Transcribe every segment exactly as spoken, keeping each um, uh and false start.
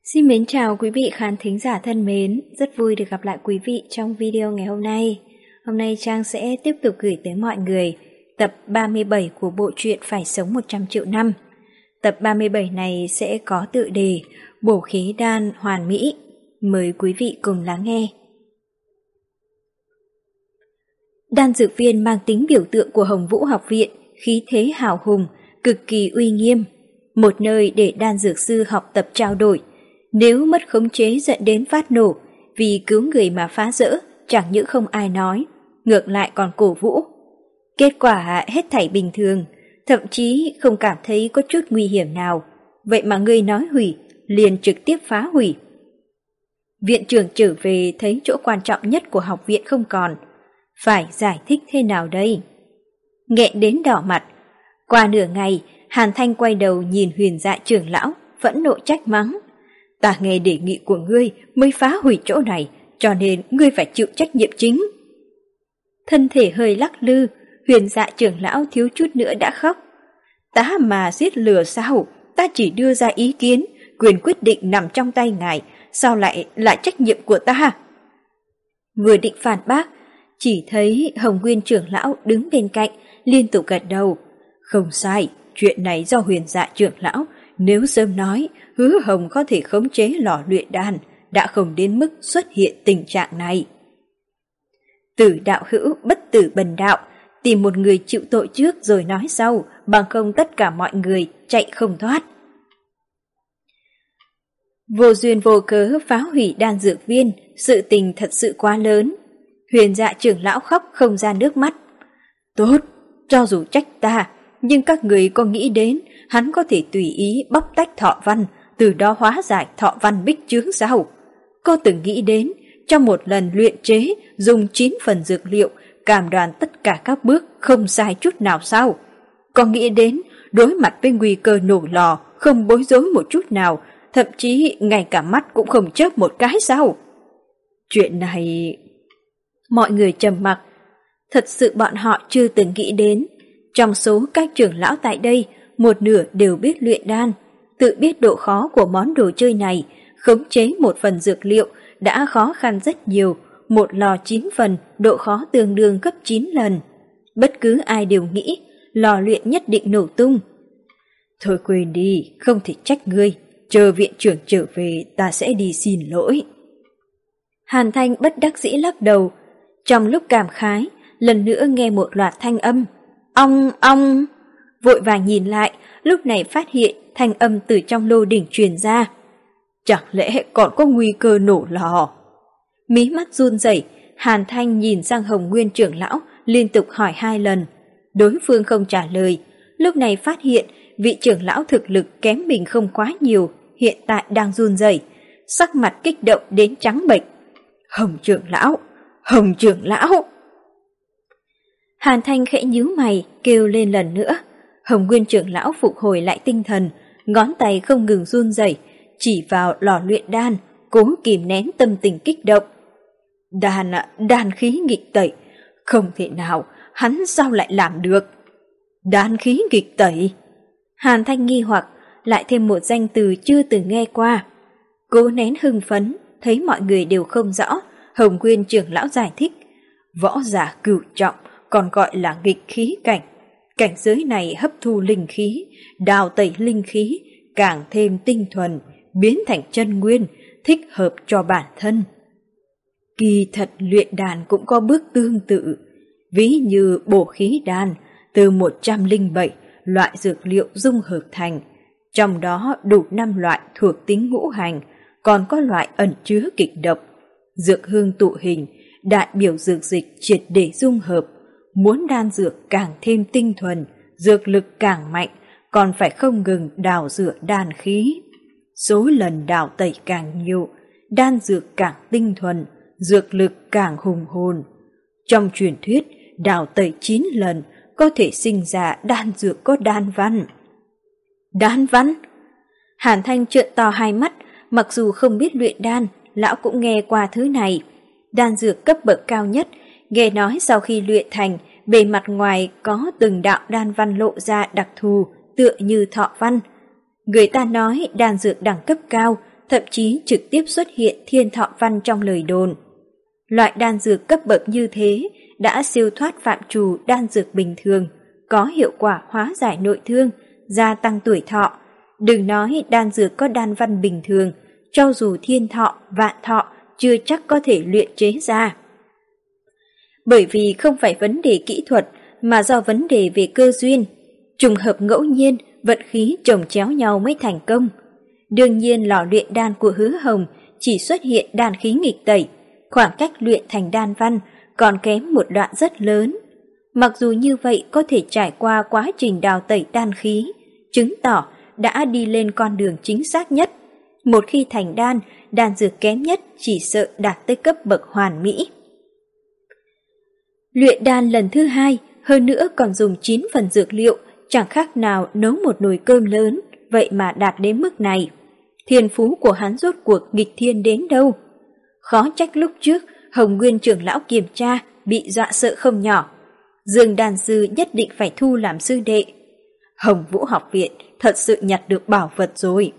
Xin mến chào quý vị khán thính giả thân mến, rất vui được gặp lại quý vị trong video ngày hôm nay. Hôm nay Trang sẽ tiếp tục gửi tới mọi người tập ba mươi bảy của bộ truyện Phải sống một trăm triệu năm. Tập ba mươi bảy này sẽ có tựa đề Bổ khí đan hoàn mỹ. Mời quý vị cùng lắng nghe. Đan dược viên mang tính biểu tượng của Hồng Vũ học viện, khí thế hào hùng, cực kỳ uy nghiêm. Một nơi để đan dược sư học tập trao đổi. Nếu mất khống chế dẫn đến phát nổ, vì cứu người mà phá rỡ, chẳng những không ai nói, ngược lại còn cổ vũ. Kết quả hết thảy bình thường, thậm chí không cảm thấy có chút nguy hiểm nào. Vậy mà người nói hủy, liền trực tiếp phá hủy. Viện trưởng trở về thấy chỗ quan trọng nhất của học viện không còn. Phải giải thích thế nào đây? Nghẹn đến đỏ mặt. Qua nửa ngày, Hàn Thanh quay đầu nhìn Huyền Dạ trưởng lão, phẫn nộ trách mắng. Ta nghe đề nghị của ngươi mới phá hủy chỗ này, cho nên ngươi phải chịu trách nhiệm chính. Thân thể hơi lắc lư, Huyền Dạ trưởng lão thiếu chút nữa đã khóc. Ta mà giết lừa sao? Ta chỉ đưa ra ý kiến, quyền quyết định nằm trong tay ngài, sao lại là trách nhiệm của ta? Vừa định phản bác, chỉ thấy Hồng Nguyên trưởng lão đứng bên cạnh, liên tục gật đầu. Không sai, chuyện này do Huyền Dạ trưởng lão, nếu sớm nói, Hứa Hồng có thể khống chế lò luyện đan, đã không đến mức xuất hiện tình trạng này. Tử đạo hữu, bất tử bần đạo, tìm một người chịu tội trước rồi nói sau, bằng không tất cả mọi người chạy không thoát. Vô duyên vô cớ phá hủy đan dược viên, sự tình thật sự quá lớn. Huyền Dạ trưởng lão khóc không ra nước mắt. Tốt, cho dù trách ta, nhưng các người có nghĩ đến hắn có thể tùy ý bóc tách thọ văn, từ đó hóa giải thọ văn bích chướng sao? Có từng nghĩ đến trong một lần luyện chế dùng chín phần dược liệu, cam đoan tất cả các bước không sai chút nào sao? Có nghĩ đến đối mặt với nguy cơ nổ lò không bối rối một chút nào, thậm chí ngay cả mắt cũng không chớp một cái sao? Chuyện này... Mọi người trầm mặc. Thật sự bọn họ chưa từng nghĩ đến. Trong số các trưởng lão tại đây, một nửa đều biết luyện đan, tự biết độ khó của món đồ chơi này, khống chế một phần dược liệu đã khó khăn rất nhiều, một lò chín phần, độ khó tương đương gấp chín lần. Bất cứ ai đều nghĩ, lò luyện nhất định nổ tung. Thôi quên đi, không thể trách ngươi, chờ viện trưởng trở về ta sẽ đi xin lỗi. Hàn Thanh bất đắc dĩ lắc đầu, trong lúc cảm khái, lần nữa nghe một loạt thanh âm. Ong, ong! Vội vàng nhìn lại, lúc này phát hiện thanh âm từ trong lô đỉnh truyền ra. Chẳng lẽ còn có nguy cơ nổ lò? Mí mắt run rẩy, Hàn Thanh nhìn sang Hồng Nguyên trưởng lão, liên tục hỏi hai lần. Đối phương không trả lời, lúc này phát hiện vị trưởng lão thực lực kém mình không quá nhiều, hiện tại đang run rẩy, sắc mặt kích động đến trắng bệch. Hồng trưởng lão! Hồng trưởng lão! Hàn Thanh khẽ nhíu mày, kêu lên lần nữa. Hồng Nguyên trưởng lão phục hồi lại tinh thần, ngón tay không ngừng run rẩy, chỉ vào lò luyện đan, cố kìm nén tâm tình kích động. Đan ạ, đan khí nghịch tẩy, không thể nào, hắn sao lại làm được? Đan khí nghịch tẩy? Hàn Thanh nghi hoặc, lại thêm một danh từ chưa từng nghe qua. Cố nén hưng phấn, thấy mọi người đều không rõ, Hồng Nguyên trưởng lão giải thích. Võ giả cửu trọng, còn gọi là nghịch khí cảnh. Cảnh giới này hấp thu linh khí, đào tẩy linh khí, càng thêm tinh thuần, biến thành chân nguyên, thích hợp cho bản thân. Kỳ thật luyện đan cũng có bước tương tự, ví như bổ khí đan, từ một trăm lẻ bảy loại dược liệu dung hợp thành, trong đó đủ năm loại thuộc tính ngũ hành, còn có loại ẩn chứa kịch độc. Dược hương tụ hình, đại biểu dược dịch triệt để dung hợp. Muốn đan dược càng thêm tinh thuần, dược lực càng mạnh, còn phải không ngừng đào rửa đan khí. Số lần đào tẩy càng nhiều, đan dược càng tinh thuần, dược lực càng hùng hồn. Trong truyền thuyết, đào tẩy chín lần có thể sinh ra đan dược có đan văn. Đan văn? Hàn Thanh trợn to hai mắt, mặc dù không biết luyện đan, lão cũng nghe qua thứ này. Đan dược cấp bậc cao nhất, nghe nói sau khi luyện thành, bề mặt ngoài có từng đạo đan văn lộ ra đặc thù, tựa như thọ văn. Người ta nói đan dược đẳng cấp cao, thậm chí trực tiếp xuất hiện thiên thọ văn trong lời đồn. Loại đan dược cấp bậc như thế đã siêu thoát phạm trù đan dược bình thường, có hiệu quả hóa giải nội thương, gia tăng tuổi thọ. Đừng nói đan dược có đan văn bình thường, cho dù thiên thọ, vạn thọ chưa chắc có thể luyện chế ra. Bởi vì không phải vấn đề kỹ thuật mà do vấn đề về cơ duyên, trùng hợp ngẫu nhiên, vận khí chồng chéo nhau mới thành công. Đương nhiên lò luyện đan của Hứa Hồng chỉ xuất hiện đan khí nghịch tẩy, khoảng cách luyện thành đan văn còn kém một đoạn rất lớn. Mặc dù như vậy có thể trải qua quá trình đào tẩy đan khí, chứng tỏ đã đi lên con đường chính xác nhất. Một khi thành đan, đan dược kém nhất chỉ sợ đạt tới cấp bậc hoàn mỹ. Luyện đan lần thứ hai, hơn nữa còn dùng chín phần dược liệu, chẳng khác nào nấu một nồi cơm lớn, vậy mà đạt đến mức này. Thiên phú của hắn rốt cuộc nghịch thiên đến đâu? Khó trách lúc trước Hồng Nguyên trưởng lão kiểm tra bị dọa sợ không nhỏ. Dương đan sư nhất định phải thu làm sư đệ. Hồng Vũ học viện thật sự nhặt được bảo vật rồi.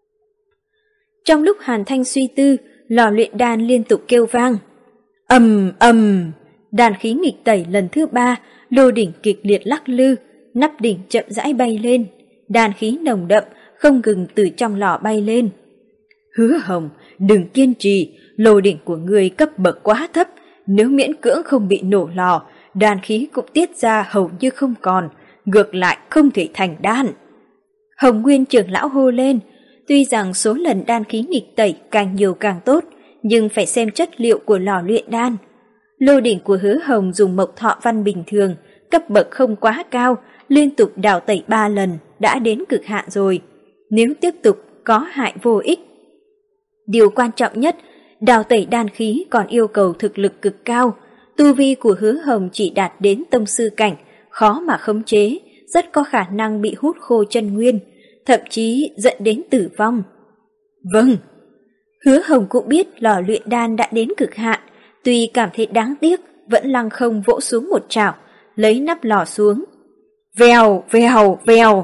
Trong lúc Hàn Thanh suy tư, lò luyện đan liên tục kêu vang. Ầm ầm, đan khí nghịch tẩy lần thứ ba, lô đỉnh kịch liệt lắc lư, nắp đỉnh chậm rãi bay lên, đan khí nồng đậm không ngừng từ trong lò bay lên. Hứa Hồng, đừng kiên trì, lô đỉnh của ngươi cấp bậc quá thấp, nếu miễn cưỡng không bị nổ lò, đan khí cũng tiết ra hầu như không còn, ngược lại không thể thành đan. Hồng Nguyên trưởng lão hô lên, tuy rằng số lần đan khí nghịch tẩy càng nhiều càng tốt, nhưng phải xem chất liệu của lò luyện đan. Lô đỉnh của Hứa Hồng dùng mộc thọ văn bình thường, cấp bậc không quá cao, liên tục đào tẩy ba lần đã đến cực hạn rồi. Nếu tiếp tục có hại vô ích. Điều quan trọng nhất, đào tẩy đan khí còn yêu cầu thực lực cực cao. Tu vi của Hứa Hồng chỉ đạt đến tông sư cảnh, khó mà khống chế, rất có khả năng bị hút khô chân nguyên, thậm chí dẫn đến tử vong. Vâng, Hứa Hồng cũng biết lò luyện đan đã đến cực hạn, tuy cảm thấy đáng tiếc, vẫn lăng không vỗ xuống một chảo, lấy nắp lò xuống. Vèo, vèo, vèo.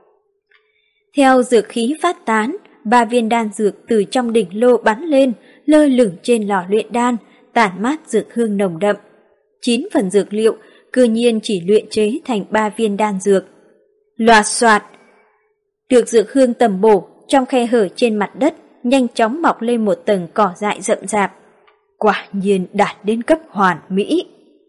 Theo dược khí phát tán, ba viên đan dược từ trong đỉnh lô bắn lên, lơ lửng trên lò luyện đan, tản mát dược hương nồng đậm. Chín phần dược liệu, cư nhiên chỉ luyện chế thành ba viên đan dược. Loạt soạt. Được dược hương tầm bổ, trong khe hở trên mặt đất, nhanh chóng mọc lên một tầng cỏ dại rậm rạp. Quả nhiên đạt đến cấp hoàn mỹ.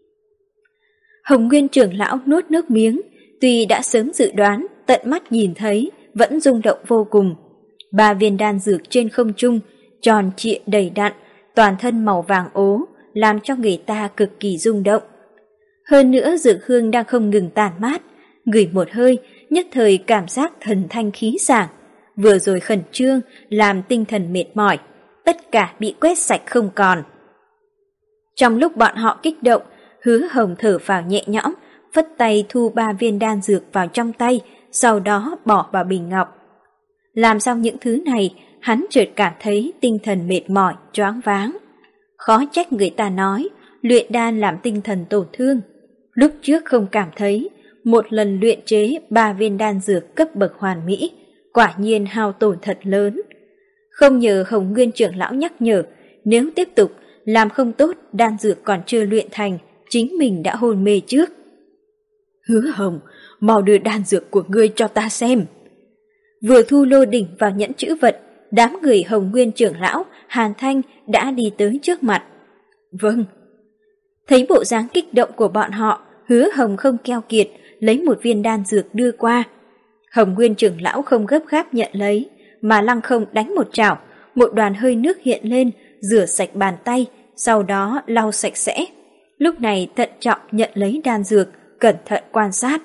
Hồng Nguyên trưởng lão nuốt nước miếng, tuy đã sớm dự đoán, tận mắt nhìn thấy, vẫn rung động vô cùng. Ba viên đan dược trên không trung, tròn trịa đầy đặn, toàn thân màu vàng ố, làm cho người ta cực kỳ rung động. Hơn nữa dược hương đang không ngừng tản mát, ngửi một hơi, nhất thời cảm giác thần thanh khí sảng. Vừa rồi khẩn trương, làm tinh thần mệt mỏi, tất cả bị quét sạch không còn. Trong lúc bọn họ kích động, Hứa Hồng thở phào nhẹ nhõm, phất tay thu ba viên đan dược vào trong tay, sau đó bỏ vào bình ngọc. Làm xong những thứ này, hắn chợt cảm thấy tinh thần mệt mỏi, choáng váng. Khó trách người ta nói, luyện đan làm tinh thần tổn thương. Lúc trước không cảm thấy, một lần luyện chế ba viên đan dược cấp bậc hoàn mỹ, quả nhiên hao tổn thật lớn. Không nhờ Hồng Nguyên trưởng lão nhắc nhở, nếu tiếp tục làm không tốt, đan dược còn chưa luyện thành, chính mình đã hôn mê trước. Hứa Hồng, mau đưa đan dược của ngươi cho ta xem. Vừa thu lô đỉnh vào nhẫn chữ vật, đám người Hồng Nguyên trưởng lão, Hàn Thanh đã đi tới trước mặt. Vâng. Thấy bộ dáng kích động của bọn họ, Hứa Hồng không keo kiệt, lấy một viên đan dược đưa qua. Hồng Nguyên trưởng lão không gấp gáp nhận lấy, mà lăng không đánh một chảo, một đoàn hơi nước hiện lên, rửa sạch bàn tay, sau đó lau sạch sẽ. Lúc này thận trọng nhận lấy đan dược, cẩn thận quan sát.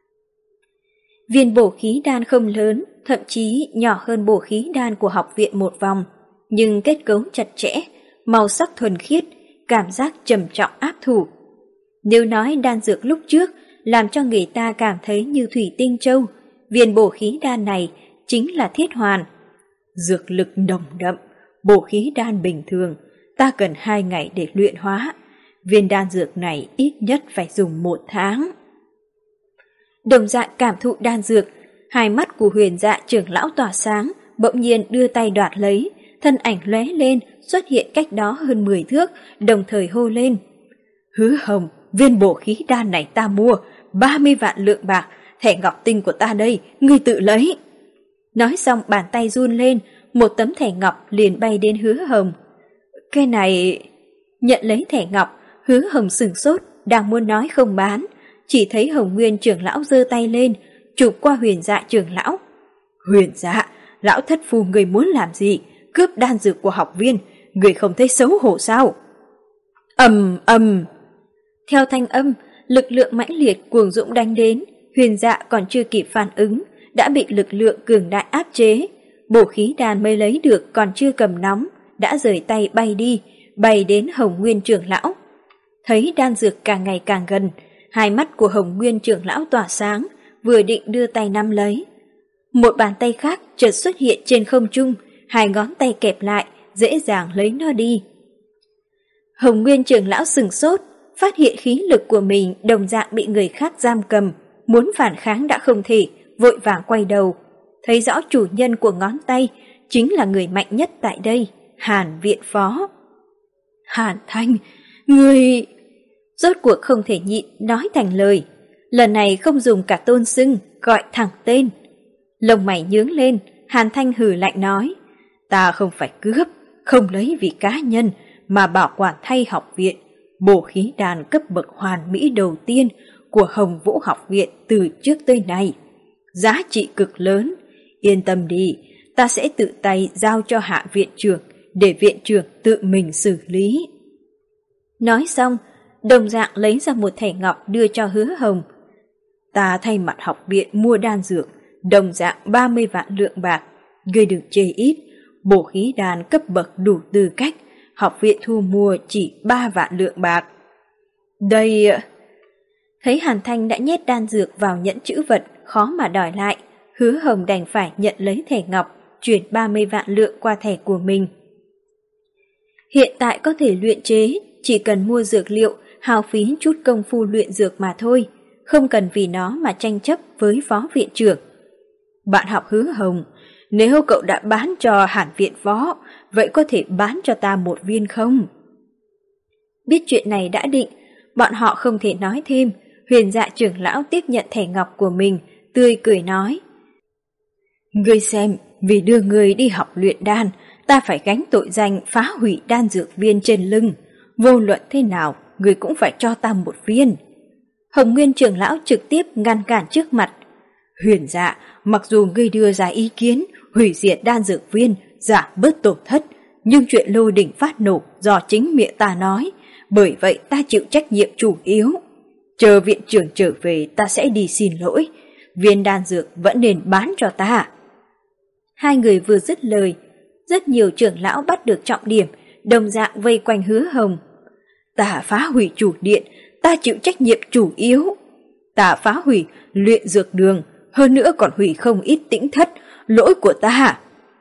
Viên bổ khí đan không lớn, thậm chí nhỏ hơn bổ khí đan của học viện một vòng, nhưng kết cấu chặt chẽ, màu sắc thuần khiết, cảm giác trầm trọng áp thủ. Nếu nói đan dược lúc trước làm cho người ta cảm thấy như thủy tinh châu, viên bổ khí đan này chính là thiết hoàn. Dược lực nồng đậm, bổ khí đan bình thường, ta cần hai ngày để luyện hóa. Viên đan dược này ít nhất phải dùng một tháng. Đồng dạng cảm thụ đan dược, hai mắt của Huyền Dạ trưởng lão tỏa sáng, bỗng nhiên đưa tay đoạt lấy, thân ảnh lóe lên, xuất hiện cách đó hơn mười thước, đồng thời hô lên. Hứa Hồng, viên bổ khí đan này ta mua, ba mươi vạn lượng bạc, thẻ ngọc tinh của ta đây, ngươi tự lấy. Nói xong bàn tay run lên, một tấm thẻ ngọc liền bay đến Hứa Hồng. Cái này... Nhận lấy thẻ ngọc, Hứa Hồng sửng sốt, đang muốn nói không bán, chỉ thấy Hồng Nguyên trưởng lão giơ tay lên, chụp qua Huyền Dạ trưởng lão. Huyền Dạ, lão thất phu người muốn làm gì? Cướp đan dược của học viên, người không thấy xấu hổ sao? Ầm ầm. Theo thanh âm, lực lượng mãnh liệt cuồng dũng đánh đến, Huyền Dạ còn chưa kịp phản ứng, đã bị lực lượng cường đại áp chế. Bổ khí đan mới lấy được còn chưa cầm nóng, đã rời tay bay đi, bay đến Hồng Nguyên trưởng lão. Thấy đan dược càng ngày càng gần, hai mắt của Hồng Nguyên trưởng lão tỏa sáng, vừa định đưa tay nắm lấy. Một bàn tay khác chợt xuất hiện trên không trung, hai ngón tay kẹp lại, dễ dàng lấy nó đi. Hồng Nguyên trưởng lão sừng sốt, phát hiện khí lực của mình đồng dạng bị người khác giam cầm, muốn phản kháng đã không thể, vội vàng quay đầu. Thấy rõ chủ nhân của ngón tay chính là người mạnh nhất tại đây, Hàn viện phó. Hàn Thanh, người... Rốt cuộc không thể nhịn nói thành lời. Lần này không dùng cả tôn xưng, gọi thẳng tên. Lông mày nhướng lên, Hàn Thanh hừ lạnh nói. Ta không phải cướp, không lấy vì cá nhân, mà bảo quản thay học viện. Bổ khí đan cấp bậc hoàn mỹ đầu tiên của Hồng Vũ học viện từ trước tới nay. Giá trị cực lớn. Yên tâm đi, ta sẽ tự tay giao cho hạ viện trưởng, để viện trưởng tự mình xử lý. Nói xong, đồng dạng lấy ra một thẻ ngọc đưa cho Hứa Hồng. Ta thay mặt học viện mua đan dược, đồng dạng ba mươi vạn lượng bạc. Ngươi đừng chê ít, bổ khí đan cấp bậc đủ tư cách, học viện thu mua chỉ ba vạn lượng bạc. Đây... Thấy Hàn Thanh đã nhét đan dược vào nhẫn chữ vật, khó mà đòi lại, Hứa Hồng đành phải nhận lấy thẻ ngọc, chuyển ba mươi vạn lượng qua thẻ của mình. Hiện tại có thể luyện chế, chỉ cần mua dược liệu, hao phí chút công phu luyện dược mà thôi, không cần vì nó mà tranh chấp với phó viện trưởng. Bạn học Hứa Hồng, nếu cậu đã bán cho Hàn viện phó, vậy có thể bán cho ta một viên không? Biết chuyện này đã định, bọn họ không thể nói thêm. Huyền Dạ trưởng lão tiếp nhận thẻ ngọc của mình, tươi cười nói. Ngươi xem, vì đưa ngươi đi học luyện đan, ta phải gánh tội danh phá hủy đan dược viên trên lưng. Vô luận thế nào, ngươi cũng phải cho ta một viên. Hồng Nguyên trưởng lão trực tiếp ngăn cản trước mặt. Huyền Dạ, mặc dù ngươi đưa ra ý kiến hủy diệt đan dược viên, giảm bớt tổn thất, nhưng chuyện lô đỉnh phát nổ do chính miệng ta nói, bởi vậy ta chịu trách nhiệm chủ yếu. Chờ viện trưởng trở về ta sẽ đi xin lỗi, viên đan dược vẫn nên bán cho ta. Hai người vừa dứt lời, rất nhiều trưởng lão bắt được trọng điểm, đồng dạng vây quanh Hứa Hồng. Ta phá hủy chủ điện, ta chịu trách nhiệm chủ yếu. Ta phá hủy luyện dược đường, hơn nữa còn hủy không ít tĩnh thất, lỗi của ta.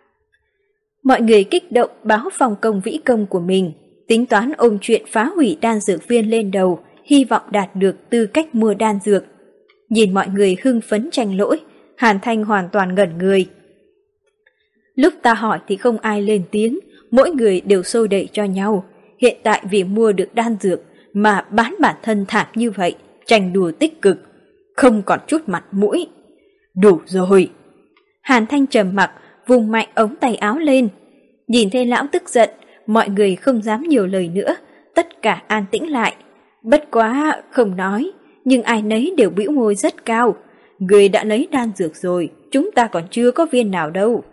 Mọi người kích động báo phòng công vĩ công của mình, tính toán ôm chuyện phá hủy đan dược viên lên đầu, hy vọng đạt được tư cách mua đan dược. Nhìn mọi người hưng phấn tranh lỗi, Hàn Thanh hoàn toàn ngẩn người. Lúc ta hỏi thì không ai lên tiếng, mỗi người đều xô đẩy cho nhau. Hiện tại vì mua được đan dược mà bán bản thân thảm như vậy, tranh đùa tích cực, không còn chút mặt mũi. Đủ rồi. Hàn Thanh trầm mặc, vùng mạnh ống tay áo lên. Nhìn thấy lão tức giận, mọi người không dám nhiều lời nữa, tất cả an tĩnh lại. Bất quá không nói, nhưng ai nấy đều bĩu môi rất cao. Người đã lấy đan dược rồi, chúng ta còn chưa có viên nào đâu.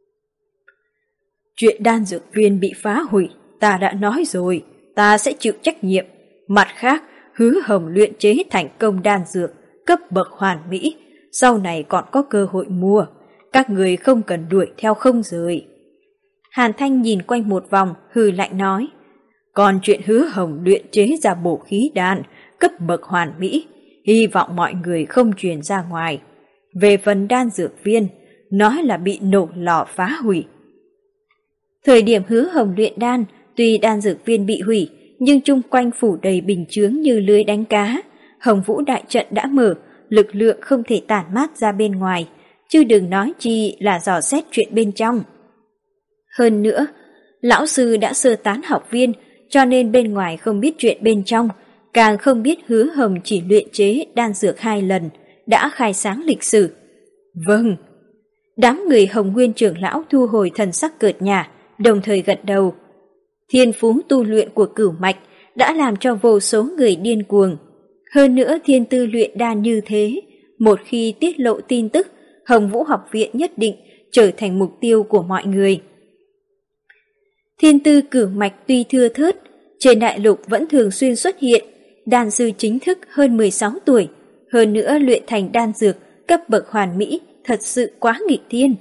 Chuyện đan dược viên bị phá hủy, ta đã nói rồi, ta sẽ chịu trách nhiệm. Mặt khác, Hứa Hồng luyện chế thành công đan dược, cấp bậc hoàn mỹ, sau này còn có cơ hội mua. Các người không cần đuổi theo không rời. Hàn Thanh nhìn quanh một vòng, hừ lạnh nói. Còn chuyện Hứa Hồng luyện chế ra bổ khí đan, cấp bậc hoàn mỹ, hy vọng mọi người không truyền ra ngoài. Về phần đan dược viên, nói là bị nổ lò phá hủy. Thời điểm Hứa Hồng luyện đan, tuy đan dược viên bị hủy, nhưng chung quanh phủ đầy bình chướng như lưới đánh cá. Hồng Vũ đại trận đã mở, lực lượng không thể tản mát ra bên ngoài, chứ đừng nói chi là dò xét chuyện bên trong. Hơn nữa, Lão sư đã sơ tán học viên, cho nên bên ngoài không biết chuyện bên trong, càng không biết Hứa Hồng chỉ luyện chế đan dược hai lần, đã khai sáng lịch sử. Vâng. Đám người Hồng Nguyên trưởng lão thu hồi thần sắc cợt nhả, đồng thời gật đầu. Thiên phú tu luyện của Cửu Mạch đã làm cho vô số người điên cuồng. Hơn nữa thiên tư luyện đan như thế, một khi tiết lộ tin tức, Hồng Vũ học viện nhất định trở thành mục tiêu của mọi người. Thiên tư Cửu Mạch tuy thưa thớt, trên đại lục vẫn thường xuyên xuất hiện, đan sư chính thức hơn mười sáu tuổi, hơn nữa luyện thành đan dược cấp bậc hoàn mỹ, thật sự quá nghịch thiên.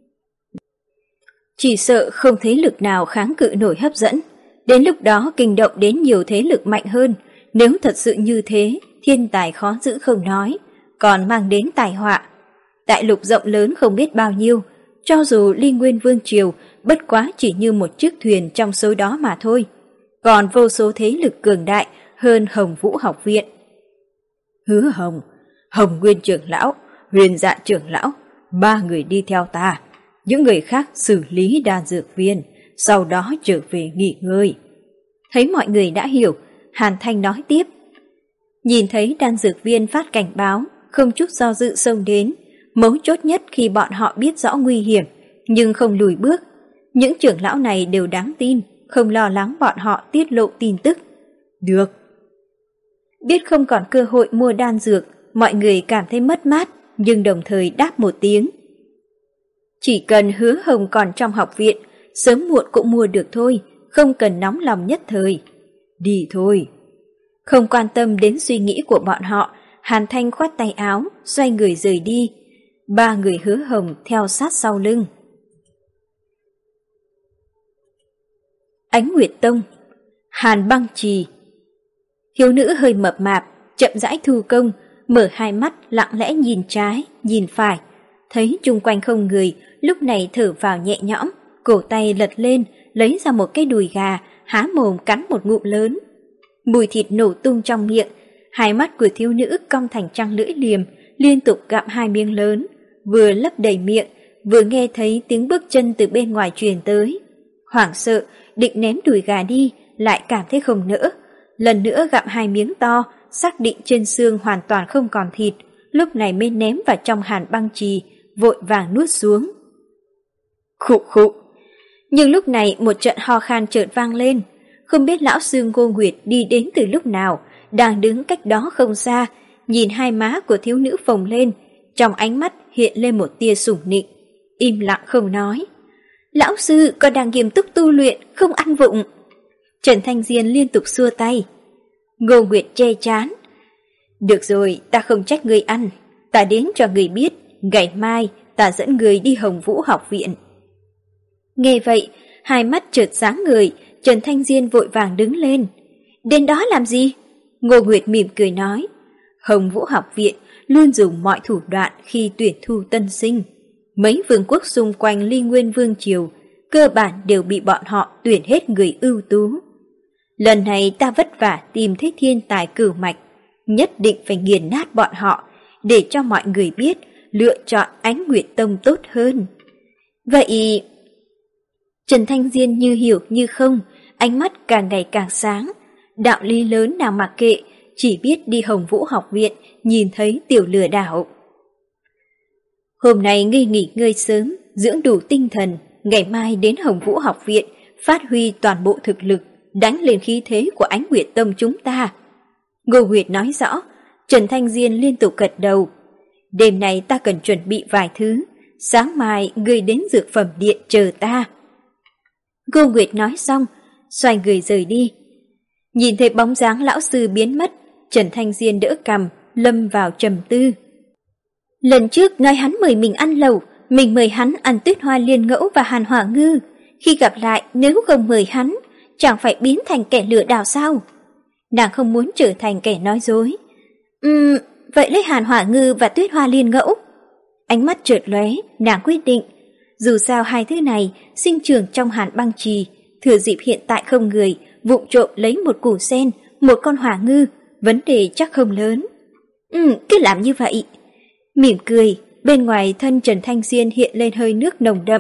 Chỉ sợ không thế lực nào kháng cự nổi hấp dẫn, đến lúc đó kinh động đến nhiều thế lực mạnh hơn, nếu thật sự như thế, thiên tài khó giữ không nói, còn mang đến tai họa. Đại lục rộng lớn không biết bao nhiêu, cho dù Ly Nguyên Vương Triều bất quá chỉ như một chiếc thuyền trong số đó mà thôi, còn vô số thế lực cường đại hơn Hồng Vũ học viện. Hứa Hồng, Hồng Nguyên trưởng lão, Huyền Dạ trưởng lão, ba người đi theo ta, những người khác xử lý đan dược viên, sau đó trở về nghỉ ngơi. Thấy mọi người đã hiểu, Hàn Thanh nói tiếp. Nhìn thấy đan dược viên phát cảnh báo, không chút do dự xông đến, mấu chốt nhất khi bọn họ biết rõ nguy hiểm, nhưng không lùi bước. Những trưởng lão này đều đáng tin, không lo lắng bọn họ tiết lộ tin tức. Được. Biết không còn cơ hội mua đan dược, mọi người cảm thấy mất mát, nhưng đồng thời đáp một tiếng. Chỉ cần Hứa Hồng còn trong học viện, sớm muộn cũng mua được thôi, không cần nóng lòng nhất thời. Đi thôi. Không quan tâm đến suy nghĩ của bọn họ, Hàn Thanh khoát tay áo, xoay người rời đi. Ba người Hứa Hồng theo sát sau lưng. Ánh Nguyệt Tông, Hàn Băng Trì. Thiếu nữ hơi mập mạp, chậm rãi thu công, mở hai mắt lặng lẽ nhìn trái, nhìn phải. Thấy chung quanh không người, lúc này thở vào nhẹ nhõm, cổ tay lật lên, lấy ra một cái đùi gà, há mồm cắn một ngụm lớn. Mùi thịt nổ tung trong miệng, hai mắt của thiếu nữ cong thành trăng lưỡi liềm, liên tục gặm hai miếng lớn, vừa lấp đầy miệng, vừa nghe thấy tiếng bước chân từ bên ngoài truyền tới. Hoảng sợ, định ném đùi gà đi, lại cảm thấy không nỡ. Lần nữa gặm hai miếng to, xác định trên xương hoàn toàn không còn thịt, lúc này mới ném vào trong Hàn Băng Trì, vội vàng nuốt xuống. Khụ khụ. Nhưng lúc này một trận ho khan chợt vang lên, không biết lão sư Ngô Nguyệt đi đến từ lúc nào, đang đứng cách đó không xa, nhìn hai má của thiếu nữ phồng lên, trong ánh mắt hiện lên một tia sủng nịnh, im lặng không nói. Lão sư còn đang nghiêm túc tu luyện, không ăn vụng. Trần Thanh Diên liên tục xua tay. Ngô Nguyệt che chán. Được rồi, ta không trách người ăn, ta đến cho người biết, ngày mai ta dẫn người đi Hồng Vũ học viện. Nghe vậy, hai mắt chợt sáng người, Trần Thanh Diên vội vàng đứng lên. Đến đó làm gì? Ngô Nguyệt mỉm cười nói. Hồng Vũ học viện luôn dùng mọi thủ đoạn khi tuyển thu tân sinh. Mấy vương quốc xung quanh Ly Nguyên Vương Triều cơ bản đều bị bọn họ tuyển hết người ưu tú. Lần này ta vất vả tìm thấy thiên tài Cửu Mạch, nhất định phải nghiền nát bọn họ để cho mọi người biết lựa chọn Ánh Nguyệt Tông tốt hơn. Vậy... Trần Thanh Diên như hiểu như không, ánh mắt càng ngày càng sáng. Đạo lý lớn nào mặc kệ, chỉ biết đi Hồng Vũ học viện nhìn thấy tiểu lừa đảo. Hôm nay ngươi nghỉ ngơi sớm, dưỡng đủ tinh thần, ngày mai đến Hồng Vũ học viện phát huy toàn bộ thực lực, đánh lên khí thế của Ánh Nguyệt Tông chúng ta. Ngô Nguyệt nói rõ. Trần Thanh Diên liên tục gật đầu. Đêm nay ta cần chuẩn bị vài thứ, sáng mai ngươi đến dược phẩm điện chờ ta. Ngô Nguyệt nói xong, xoay người rời đi. Nhìn thấy bóng dáng lão sư biến mất, Trần Thanh Diên đỡ cằm, lâm vào trầm tư. Lần trước nói hắn mời mình ăn lẩu, mình mời hắn ăn tuyết hoa liên ngẫu và hàn hỏa ngư. Khi gặp lại, nếu không mời hắn, chẳng phải biến thành kẻ lừa đảo sao? Nàng không muốn trở thành kẻ nói dối. Ừm, vậy lấy hàn hỏa ngư và tuyết hoa liên ngẫu. Ánh mắt chợt lóe, nàng quyết định. Dù sao hai thứ này sinh trưởng trong Hàn Băng Trì, thừa dịp hiện tại không người, vụng trộm lấy một củ sen, một con hỏa ngư, vấn đề chắc không lớn. Ừ, cứ làm như vậy. Mỉm cười, bên ngoài thân Trần Thanh Diên hiện lên hơi nước nồng đậm,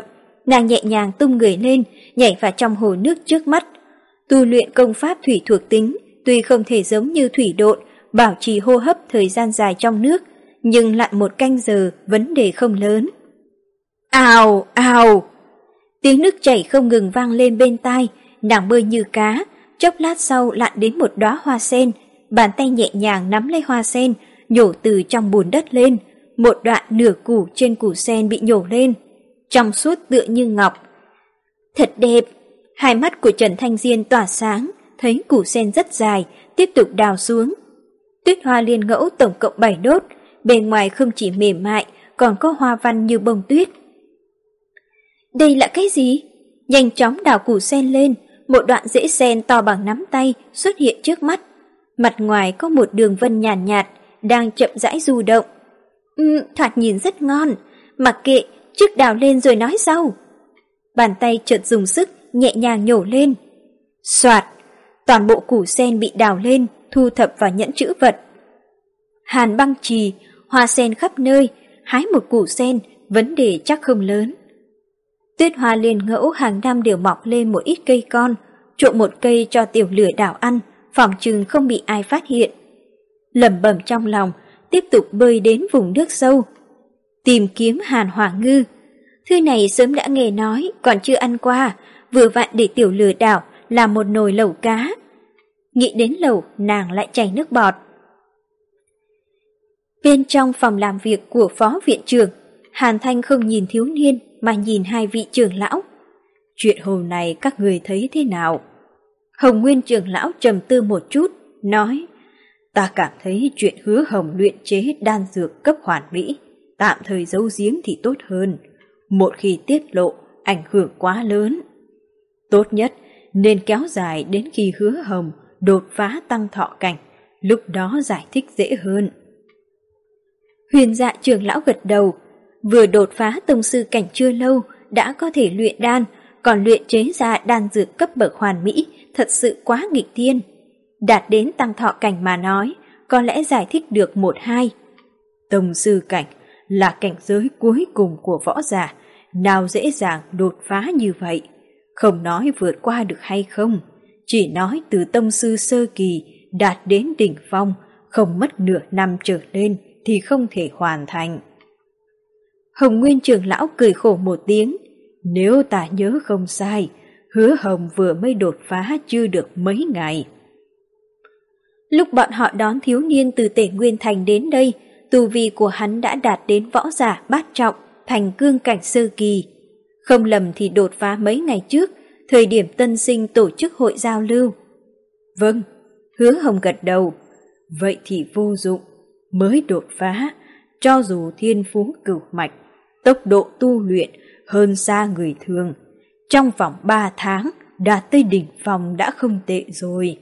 nàng nhẹ nhàng tung người lên, nhảy vào trong hồ nước trước mắt. Tu luyện công pháp thủy thuộc tính, tuy không thể giống như thủy độn, bảo trì hô hấp thời gian dài trong nước, nhưng lặn một canh giờ vấn đề không lớn. Ào, ào! Tiếng nước chảy không ngừng vang lên bên tai, nàng bơi như cá, chốc lát sau lặn đến một đóa hoa sen, bàn tay nhẹ nhàng nắm lấy hoa sen, nhổ từ trong bùn đất lên, một đoạn nửa củ trên củ sen bị nhổ lên, trong suốt tựa như ngọc. Thật đẹp! Hai mắt của Trần Thanh Diên tỏa sáng, thấy củ sen rất dài, tiếp tục đào xuống. Tuyết hoa liên ngẫu tổng cộng bảy đốt, bên ngoài không chỉ mềm mại, còn có hoa văn như bông tuyết. Đây là cái gì? Nhanh chóng đào củ sen lên, một đoạn rễ sen to bằng nắm tay xuất hiện trước mắt. Mặt ngoài có một đường vân nhàn nhạt, nhạt, đang chậm rãi du động. Ừ, thoạt nhìn rất ngon, mặc kệ, trước đào lên rồi nói sau. Bàn tay chợt dùng sức, nhẹ nhàng nhổ lên. Soạt, toàn bộ củ sen bị đào lên, thu thập vào nhẫn trữ vật. Hàn băng trì, hoa sen khắp nơi, hái một củ sen, vấn đề chắc không lớn. Tuyết hoa liên ngẫu hàng năm đều mọc lên một ít cây con, trộm một cây cho tiểu lửa đảo ăn, phòng chừng không bị ai phát hiện. Lẩm bẩm trong lòng, tiếp tục bơi đến vùng nước sâu, tìm kiếm hàn hỏa ngư. Thứ này sớm đã nghe nói, còn chưa ăn qua, vừa vặn để tiểu lửa đảo làm một nồi lẩu cá. Nghĩ đến lẩu, nàng lại chảy nước bọt. Bên trong phòng làm việc của phó viện trưởng, Hàn Thanh không nhìn thiếu niên mà nhìn hai vị trưởng lão. Chuyện hôm nay các người thấy thế nào? Hồng Nguyên trưởng lão trầm tư một chút, nói: Ta cảm thấy chuyện Hứa Hồng luyện chế đan dược cấp hoàn mỹ, tạm thời giấu giếm thì tốt hơn. Một khi tiết lộ, ảnh hưởng quá lớn. Tốt nhất nên kéo dài đến khi Hứa Hồng đột phá tăng thọ cảnh, lúc đó giải thích dễ hơn. Huyền Dạ trưởng lão gật đầu, vừa đột phá tông sư cảnh chưa lâu, đã có thể luyện đan, còn luyện chế ra đan dược cấp bậc hoàn mỹ, thật sự quá nghịch thiên. Đạt đến tăng thọ cảnh mà nói, có lẽ giải thích được một hai. Tông sư cảnh là cảnh giới cuối cùng của võ giả, nào dễ dàng đột phá như vậy. Không nói vượt qua được hay không, chỉ nói từ tông sư sơ kỳ đạt đến đỉnh phong, không mất nửa năm trở lên thì không thể hoàn thành. Hồng Nguyên trưởng lão cười khổ một tiếng, nếu ta nhớ không sai, Hứa Hồng vừa mới đột phá chưa được mấy ngày. Lúc bọn họ đón thiếu niên từ Tể Nguyên Thành đến đây, tu vi của hắn đã đạt đến võ giả bát trọng, thành cương cảnh sơ kỳ. Không lầm thì đột phá mấy ngày trước, thời điểm tân sinh tổ chức hội giao lưu. Vâng, Hứa Hồng gật đầu. Vậy thì vô dụng, mới đột phá, cho dù thiên phú cửu mạch, tốc độ tu luyện hơn xa người thường. Trong vòng ba tháng, đạt tới đỉnh phong đã không tệ rồi.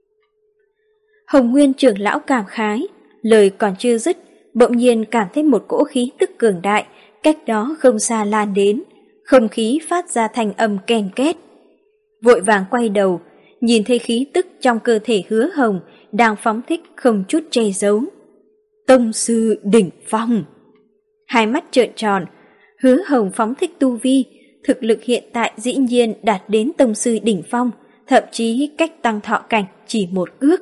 Hồng Nguyên trưởng lão cảm khái, lời còn chưa dứt, bỗng nhiên cảm thấy một cỗ khí tức cường đại, cách đó không xa lan đến, không khí phát ra thanh âm ken két. Vội vàng quay đầu, nhìn thấy khí tức trong cơ thể Hứa Hồng đang phóng thích không chút che giấu. Tông sư đỉnh phong. Hai mắt trợn tròn, Hứa Hồng phóng thích tu vi, thực lực hiện tại dĩ nhiên đạt đến tông sư đỉnh phong, thậm chí cách tăng thọ cảnh chỉ một ước.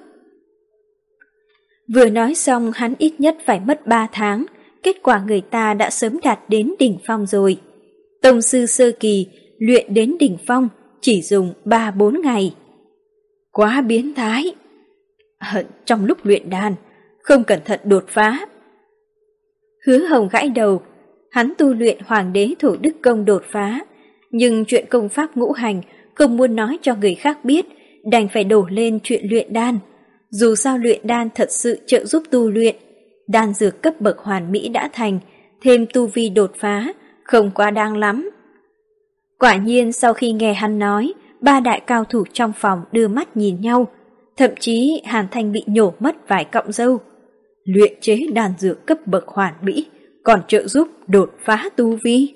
Vừa nói xong hắn ít nhất phải mất ba tháng, kết quả người ta đã sớm đạt đến đỉnh phong rồi. Tông sư sơ kỳ luyện đến đỉnh phong chỉ dùng ba bốn ngày. Quá biến thái. Hận trong lúc luyện đan, không cẩn thận đột phá. Hứa Hồng gãi đầu, hắn tu luyện Hoàng đế Thổ Đức Công đột phá, nhưng chuyện công pháp ngũ hành không muốn nói cho người khác biết, đành phải đổ lên chuyện luyện đan. Dù sao luyện đan thật sự trợ giúp tu luyện, đan dược cấp bậc hoàn mỹ đã thành, thêm tu vi đột phá, không quá đáng lắm. Quả nhiên sau khi nghe hắn nói, ba đại cao thủ trong phòng đưa mắt nhìn nhau, thậm chí Hàn Thanh bị nhổ mất vài cọng râu. Luyện chế đan dược cấp bậc hoàn mỹ, còn trợ giúp đột phá tu vi.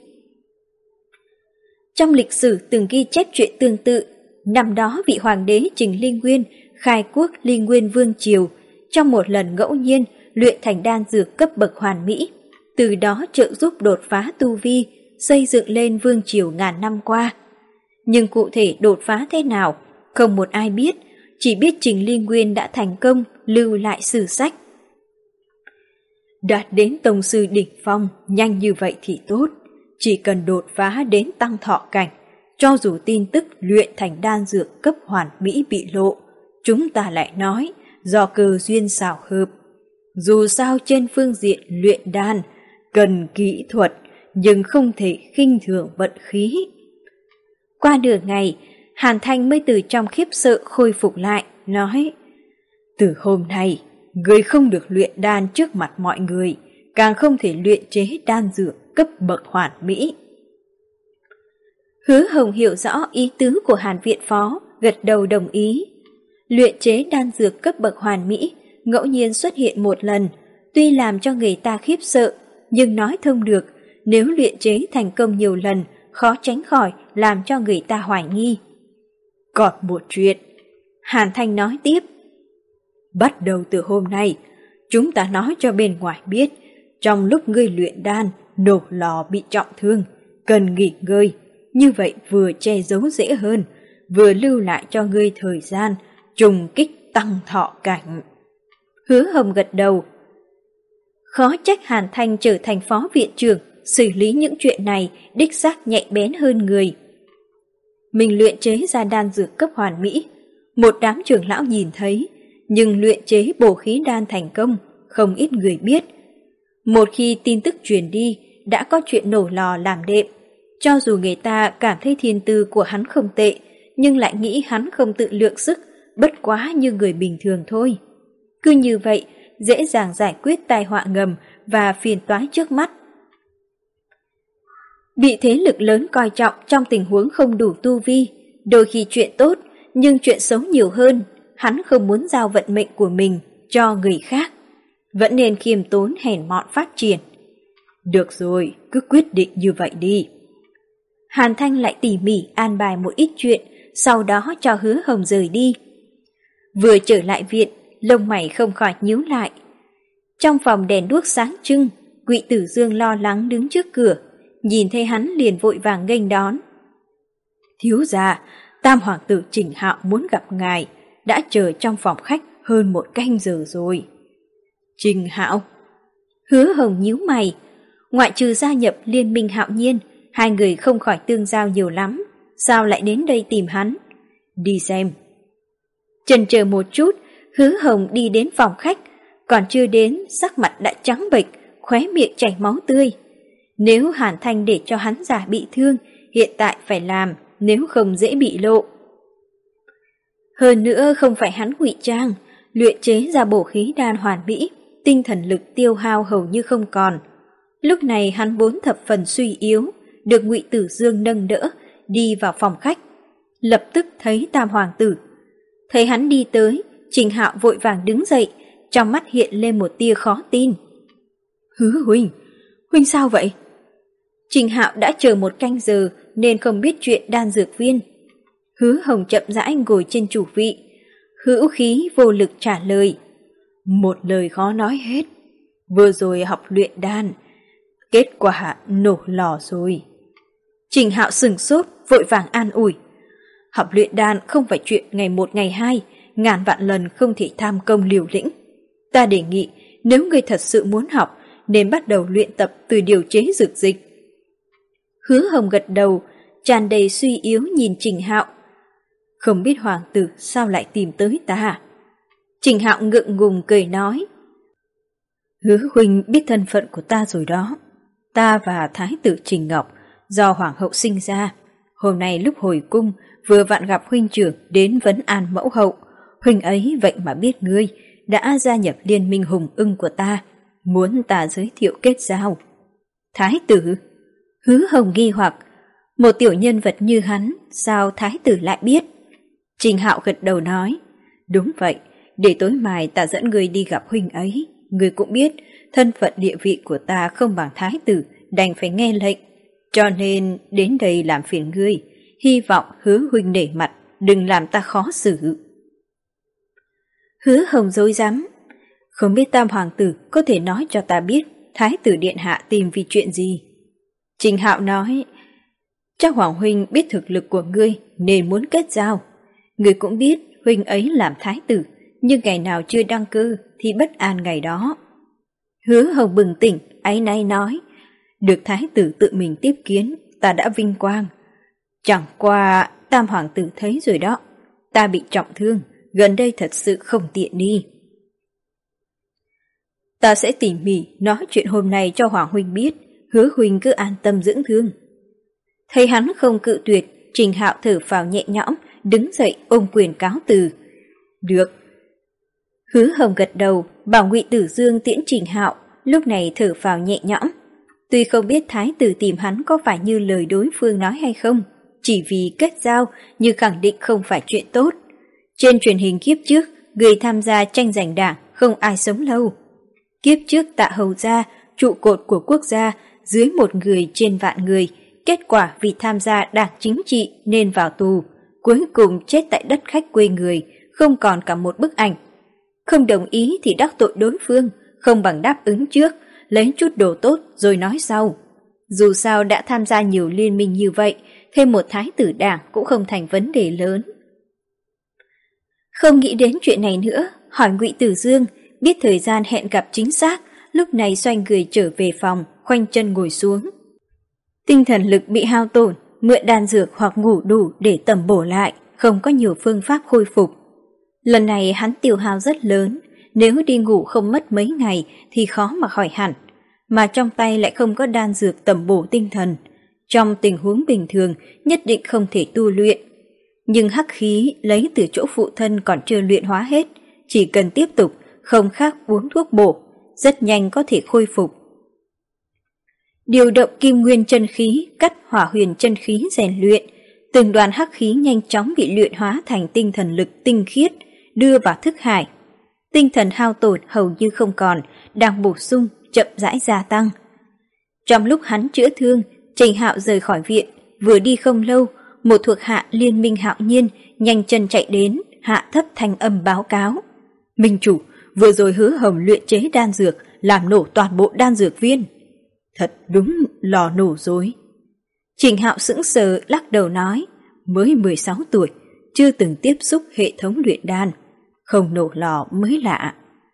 Trong lịch sử từng ghi chép chuyện tương tự, năm đó vị hoàng đế Trình Ly Nguyên khai quốc Ly Nguyên Vương Triều, trong một lần ngẫu nhiên luyện thành đan dược cấp bậc hoàn mỹ, từ đó trợ giúp đột phá tu vi, xây dựng lên vương triều ngàn năm qua. Nhưng cụ thể đột phá thế nào, không một ai biết, chỉ biết Trình Ly Nguyên đã thành công lưu lại sử sách. Đạt đến tông sư đỉnh phong, nhanh như vậy thì tốt, chỉ cần đột phá đến tăng thọ cảnh, cho dù tin tức luyện thành đan dược cấp hoàn mỹ bị lộ, chúng ta lại nói do cơ duyên xảo hợp. Dù sao trên phương diện luyện đan, cần kỹ thuật, nhưng không thể khinh thường vận khí. Qua nửa ngày, Hàn Thanh mới từ trong khiếp sợ khôi phục lại, nói: từ hôm nay, người không được luyện đan trước mặt mọi người, càng không thể luyện chế đan dược cấp bậc hoàn mỹ. Hứa Hồng hiểu rõ ý tứ của Hàn viện phó, gật đầu đồng ý. Luyện chế đan dược cấp bậc hoàn mỹ ngẫu nhiên xuất hiện một lần, tuy làm cho người ta khiếp sợ, nhưng nói thông được, nếu luyện chế thành công nhiều lần, khó tránh khỏi làm cho người ta hoài nghi. Còn một chuyện, Hàn Thanh nói tiếp. Bắt đầu từ hôm nay, chúng ta nói cho bên ngoài biết, trong lúc ngươi luyện đan, nổ lò bị trọng thương, cần nghỉ ngơi, như vậy vừa che giấu dễ hơn, vừa lưu lại cho ngươi thời gian trùng kích tăng thọ cảnh. Hứa Hồng gật đầu. Khó trách Hàn Thanh trở thành phó viện trưởng, xử lý những chuyện này đích xác nhạy bén hơn người. Mình luyện chế ra đan dược cấp hoàn mỹ, một đám trưởng lão nhìn thấy, nhưng luyện chế bổ khí đan thành công, không ít người biết. Một khi tin tức truyền đi, đã có chuyện nổ lò làm đệm. Cho dù người ta cảm thấy thiên tư của hắn không tệ, nhưng lại nghĩ hắn không tự lượng sức, bất quá như người bình thường thôi. Cứ như vậy, dễ dàng giải quyết tai họa ngầm và phiền toái trước mắt. Bị thế lực lớn coi trọng trong tình huống không đủ tu vi, đôi khi chuyện tốt, nhưng chuyện xấu nhiều hơn, hắn không muốn giao vận mệnh của mình cho người khác. Vẫn nên khiêm tốn hèn mọn phát triển. Được rồi, cứ quyết định như vậy đi. Hàn Thanh lại tỉ mỉ an bài một ít chuyện, sau đó cho Hứa Hồng rời đi. Vừa trở lại viện, lông mày không khỏi nhíu lại. Trong phòng đèn đuốc sáng trưng, Ngụy Tử Dương lo lắng đứng trước cửa, nhìn thấy hắn liền vội vàng nghênh đón. Thiếu gia, Tam hoàng tử Trình Hạo muốn gặp ngài, đã chờ trong phòng khách hơn một canh giờ rồi. Trình Hạo? Hứa Hồng nhíu mày, ngoại trừ gia nhập liên minh Hạo Nhiên, hai người không khỏi tương giao nhiều lắm, sao lại đến đây tìm hắn? Đi xem. Chần chờ một chút, Hứa Hồng đi đến phòng khách, còn chưa đến, sắc mặt đã trắng bệch, khóe miệng chảy máu tươi. Nếu Hàn Thanh để cho hắn giả bị thương, hiện tại phải làm, nếu không dễ bị lộ. Hơn nữa không phải hắn ngụy trang, luyện chế ra bổ khí đan hoàn mỹ, tinh thần lực tiêu hao hầu như không còn. Lúc này hắn vốn thập phần suy yếu, được Ngụy Tử Dương nâng đỡ, đi vào phòng khách. Lập tức thấy Tam hoàng tử. Thấy hắn đi tới, Trình Hạo vội vàng đứng dậy, trong mắt hiện lên một tia khó tin. Hứa huynh, huynh sao vậy? Trình Hạo đã chờ một canh giờ nên không biết chuyện đan dược viên. Hứa Hồng chậm rãi ngồi trên chủ vị, hữu khí vô lực trả lời. Một lời khó nói hết. Vừa rồi học luyện đan, kết quả nổ lò rồi. Trình Hạo sừng sốt, vội vàng an ủi. Học luyện đan không phải chuyện ngày một ngày hai, ngàn vạn lần không thể tham công liều lĩnh. Ta đề nghị nếu người thật sự muốn học, nên bắt đầu luyện tập từ điều chế dược dịch. Hứa Hồng gật đầu, tràn đầy suy yếu nhìn Trình Hạo. Không biết hoàng tử sao lại tìm tới ta? Trình Hạo ngượng ngùng cười nói. Hứa huynh biết thân phận của ta rồi đó. Ta và thái tử Trình Ngọc do hoàng hậu sinh ra. Hôm nay lúc hồi cung vừa vặn gặp huynh trưởng đến vấn an mẫu hậu. Huynh ấy vậy mà biết ngươi đã gia nhập liên minh hùng ưng của ta, muốn ta giới thiệu kết giao. Thái tử? Hứa Hồng nghi hoặc, một tiểu nhân vật như hắn, sao thái tử lại biết? Trình Hạo gật đầu nói, đúng vậy, để tối mai ta dẫn ngươi đi gặp huynh ấy. Ngươi cũng biết, thân phận địa vị của ta không bằng thái tử, đành phải nghe lệnh. Cho nên đến đây làm phiền ngươi, hy vọng Hứa huynh nể mặt, đừng làm ta khó xử. Hứa Hồng dối rắm, không biết Tam hoàng tử có thể nói cho ta biết thái tử điện hạ tìm vì chuyện gì? Trình Hạo nói, chắc Hoàng huynh biết thực lực của ngươi nên muốn kết giao. Ngươi cũng biết huynh ấy làm thái tử, nhưng ngày nào chưa đăng cơ thì bất an ngày đó. Hứa Hồng bừng tỉnh, áy náy nói, được thái tử tự mình tiếp kiến, ta đã vinh quang. Chẳng qua Tam hoàng tử thấy rồi đó, ta bị trọng thương, gần đây thật sự không tiện đi. Ta sẽ tỉ mỉ nói chuyện hôm nay cho Hoàng huynh biết, Hứa huynh cứ an tâm dưỡng thương. Thấy hắn không cự tuyệt, Trình Hạo thở phào nhẹ nhõm, đứng dậy ôm quyền cáo từ. Được. Hứa Hồng gật đầu, bảo Ngụy Tử Dương tiễn Trình Hạo, lúc này thở phào nhẹ nhõm. Tuy không biết thái tử tìm hắn có phải như lời đối phương nói hay không, chỉ vì kết giao nhưng khẳng định không phải chuyện tốt. Trên truyền hình kiếp trước, người tham gia tranh giành đảng không ai sống lâu. Kiếp trước Tạ Hầu gia, trụ cột của quốc gia, dưới một người trên vạn người, kết quả vì tham gia đảng chính trị nên vào tù, cuối cùng chết tại đất khách quê người, không còn cả một bức ảnh. Không đồng ý thì đắc tội đối phương, không bằng đáp ứng trước, lấy chút đồ tốt rồi nói sau. Dù sao đã tham gia nhiều liên minh như vậy, thêm một thái tử đảng cũng không thành vấn đề lớn. Không nghĩ đến chuyện này nữa, hỏi Ngụy Tử Dương, biết thời gian hẹn gặp chính xác, lúc này xoay người trở về phòng, khoanh chân ngồi xuống. Tinh thần lực bị hao tổn, mượn đan dược hoặc ngủ đủ để tầm bổ lại, không có nhiều phương pháp khôi phục. Lần này hắn tiêu hao rất lớn, nếu đi ngủ không mất mấy ngày thì khó mà khỏi hẳn, mà trong tay lại không có đan dược tầm bổ tinh thần. Trong tình huống bình thường nhất định không thể tu luyện. Nhưng hắc khí lấy từ chỗ phụ thân còn chưa luyện hóa hết, chỉ cần tiếp tục, không khác uống thuốc bổ, rất nhanh có thể khôi phục. Điều động kim nguyên chân khí, cắt hỏa huyền chân khí rèn luyện, từng đoàn hắc khí nhanh chóng bị luyện hóa thành tinh thần lực tinh khiết, đưa vào thức hải. Tinh thần hao tổn hầu như không còn, đang bổ sung, chậm rãi gia tăng. Trong lúc hắn chữa thương, Trình Hạo rời khỏi viện, vừa đi không lâu, một thuộc hạ liên minh Hạo Nhiên nhanh chân chạy đến, hạ thấp thanh âm báo cáo. Minh chủ, vừa rồi Hứa Hồng luyện chế đan dược, làm nổ toàn bộ đan dược viên. Thật đúng lò nổ rồi. Trình Hạo sững sờ lắc đầu nói, mới mười sáu tuổi, chưa từng tiếp xúc hệ thống luyện đan, không nổ lò mới lạ.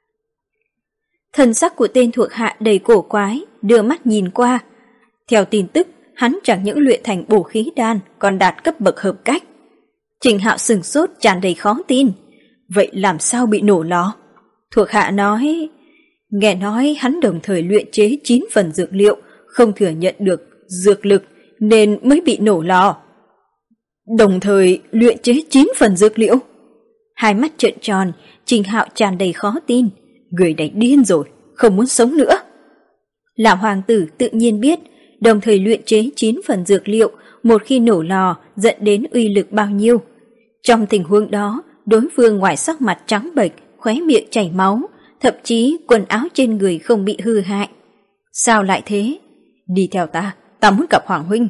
Thần sắc của tên thuộc hạ đầy cổ quái, đưa mắt nhìn qua. Theo tin tức, hắn chẳng những luyện thành bổ khí đan, còn đạt cấp bậc hợp cách. Trình Hạo sừng sốt tràn đầy khó tin. Vậy làm sao bị nổ lò? Thuộc hạ nói, nghe nói hắn đồng thời luyện chế chín phần dược liệu, không thừa nhận được dược lực nên mới bị nổ lò. Đồng thời luyện chế chín phần dược liệu? Hai mắt trợn tròn, Trình Hạo tràn đầy khó tin. Người này điên rồi, không muốn sống nữa. Lão hoàng tử tự nhiên biết, đồng thời luyện chế chín phần dược liệu, một khi nổ lò dẫn đến uy lực bao nhiêu. Trong tình huống đó, đối phương ngoài sắc mặt trắng bệch, khóe miệng chảy máu, thậm chí quần áo trên người không bị hư hại. Sao lại thế? Đi theo ta, ta muốn gặp Hoàng huynh.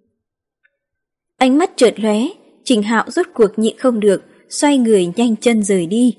Ánh mắt chợt lóe, Trình Hạo rốt cuộc nhịn không được, xoay người nhanh chân rời đi.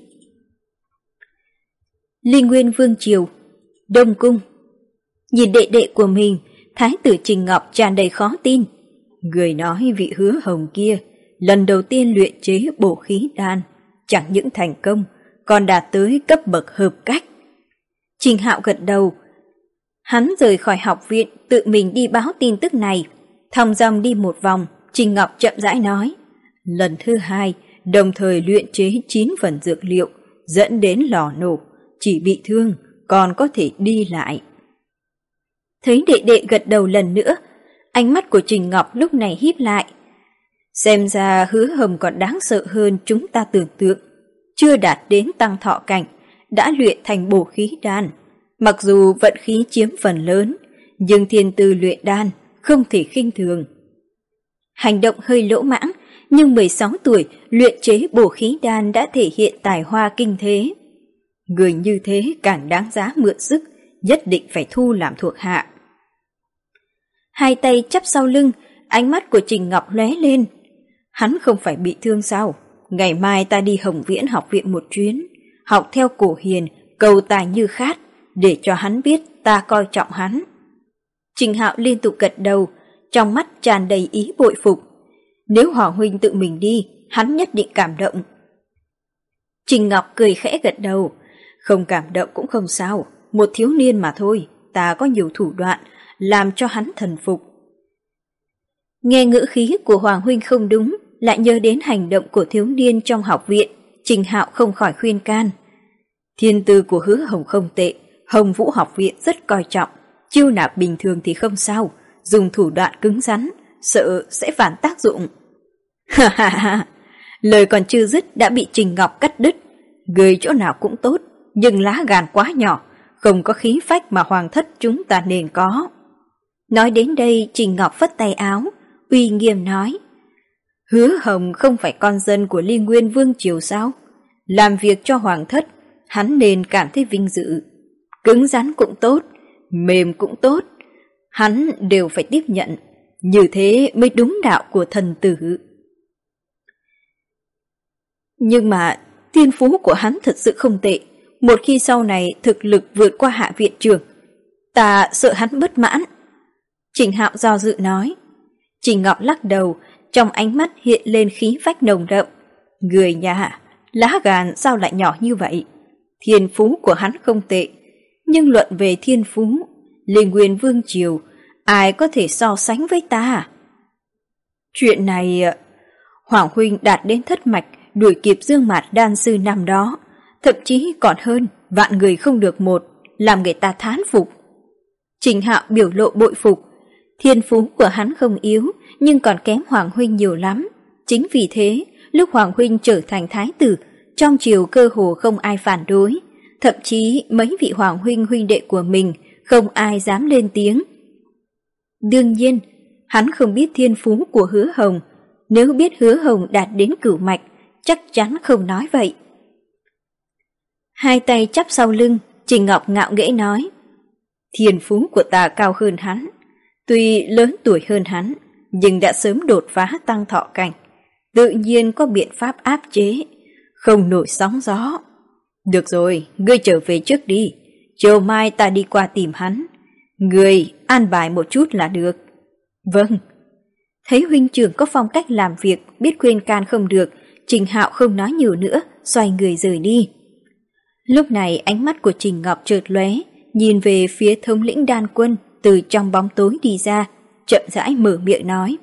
Linh Nguyên Vương Triều, Đông Cung. Nhìn đệ đệ của mình, Thái tử Trình Ngọc tràn đầy khó tin. Người nói vị Hứa Hồng kia, lần đầu tiên luyện chế bổ khí đan, chẳng những thành công, còn đạt tới cấp bậc hợp cách. Trình Hạo gật đầu. Hắn rời khỏi học viện, tự mình đi báo tin tức này. Thong dong đi một vòng, Trình Ngọc chậm rãi nói. Lần thứ hai, đồng thời luyện chế chín phần dược liệu, dẫn đến lò nổ, chỉ bị thương, còn có thể đi lại. Thấy đệ đệ gật đầu lần nữa, ánh mắt của Trình Ngọc lúc này híp lại. Xem ra Hứa Hồng còn đáng sợ hơn chúng ta tưởng tượng. Chưa đạt đến tăng thọ cảnh, đã luyện thành bổ khí đan. Mặc dù vận khí chiếm phần lớn, nhưng thiên tư luyện đan không thể khinh thường. Hành động hơi lỗ mãng, nhưng mười sáu tuổi luyện chế bổ khí đan đã thể hiện tài hoa kinh thế. Người như thế càng đáng giá mượn sức, nhất định phải thu làm thuộc hạ. Hai tay chắp sau lưng, ánh mắt của Trình Ngọc lóe lên. Hắn không phải bị thương sao? Ngày mai ta đi Hồng Viễn học viện một chuyến, học theo Cổ Hiền, cầu tài như khát, để cho hắn biết ta coi trọng hắn. Trình Hạo liên tục gật đầu, trong mắt tràn đầy ý bội phục. Nếu Hoàng huynh tự mình đi, hắn nhất định cảm động. Trình Ngọc cười khẽ gật đầu. Không cảm động cũng không sao, một thiếu niên mà thôi, ta có nhiều thủ đoạn, làm cho hắn thần phục. Nghe ngữ khí của Hoàng huynh không đúng, lại nhớ đến hành động của thiếu niên trong học viện, Trình Hạo không khỏi khuyên can. Thiên tư của Hứa Hồng không tệ, Hồng Vũ học viện rất coi trọng, chiêu nạp bình thường thì không sao, dùng thủ đoạn cứng rắn, sợ sẽ phản tác dụng. Ha ha ha, lời còn chưa dứt đã bị Trình Ngọc cắt đứt. Người chỗ nào cũng tốt, nhưng lá gan quá nhỏ, không có khí phách mà hoàng thất chúng ta nên có. Nói đến đây, Trình Ngọc phất tay áo, uy nghiêm nói. Hứa Hồng không phải con dân của Ly Nguyên Vương Triều sao? Làm việc cho hoàng thất, hắn nên cảm thấy vinh dự. Cứng rắn cũng tốt, mềm cũng tốt, hắn đều phải tiếp nhận. Như thế mới đúng đạo của thần tử. Nhưng mà thiên phú của hắn thật sự không tệ. Một khi sau này thực lực vượt qua Hạ viện trưởng, ta sợ hắn bất mãn. Trình Hạo do dự nói. Trình Ngọc lắc đầu, trong ánh mắt hiện lên khí phách nồng đậm. Người nhà, lá gan sao lại nhỏ như vậy? Thiên phú của hắn không tệ, nhưng luận về thiên phú, Linh Nguyên Vương Triều, ai có thể so sánh với ta? Chuyện này, Hoàng huynh đạt đến thất mạch, đuổi kịp Dương Mạt đan sư năm đó, thậm chí còn hơn, vạn người không được một, làm người ta thán phục. Trình Hạo biểu lộ bội phục, thiên phú của hắn không yếu, nhưng còn kém Hoàng huynh nhiều lắm. Chính vì thế, lúc Hoàng huynh trở thành thái tử, trong triều cơ hồ không ai phản đối, thậm chí mấy vị Hoàng huynh huynh đệ của mình không ai dám lên tiếng. Đương nhiên, hắn không biết thiên phú của Hứa Hồng, nếu biết Hứa Hồng đạt đến cửu mạch, chắc chắn không nói vậy. Hai tay chắp sau lưng, Trình Ngọc ngạo nghễ nói. Thiên phú của ta cao hơn hắn, tuy lớn tuổi hơn hắn, nhưng đã sớm đột phá tăng thọ cảnh, tự nhiên có biện pháp áp chế, không nổi sóng gió. Được rồi, ngươi trở về trước đi, chiều mai ta đi qua tìm hắn, ngươi an bài một chút là được. Vâng. Thấy huynh trưởng có phong cách làm việc, biết khuyên can không được, Trình Hạo không nói nhiều nữa, xoay người rời đi. Lúc này ánh mắt của Trình Ngọc chợt lóe, nhìn về phía thống lĩnh đan quân từ trong bóng tối đi ra, chậm rãi mở miệng nói.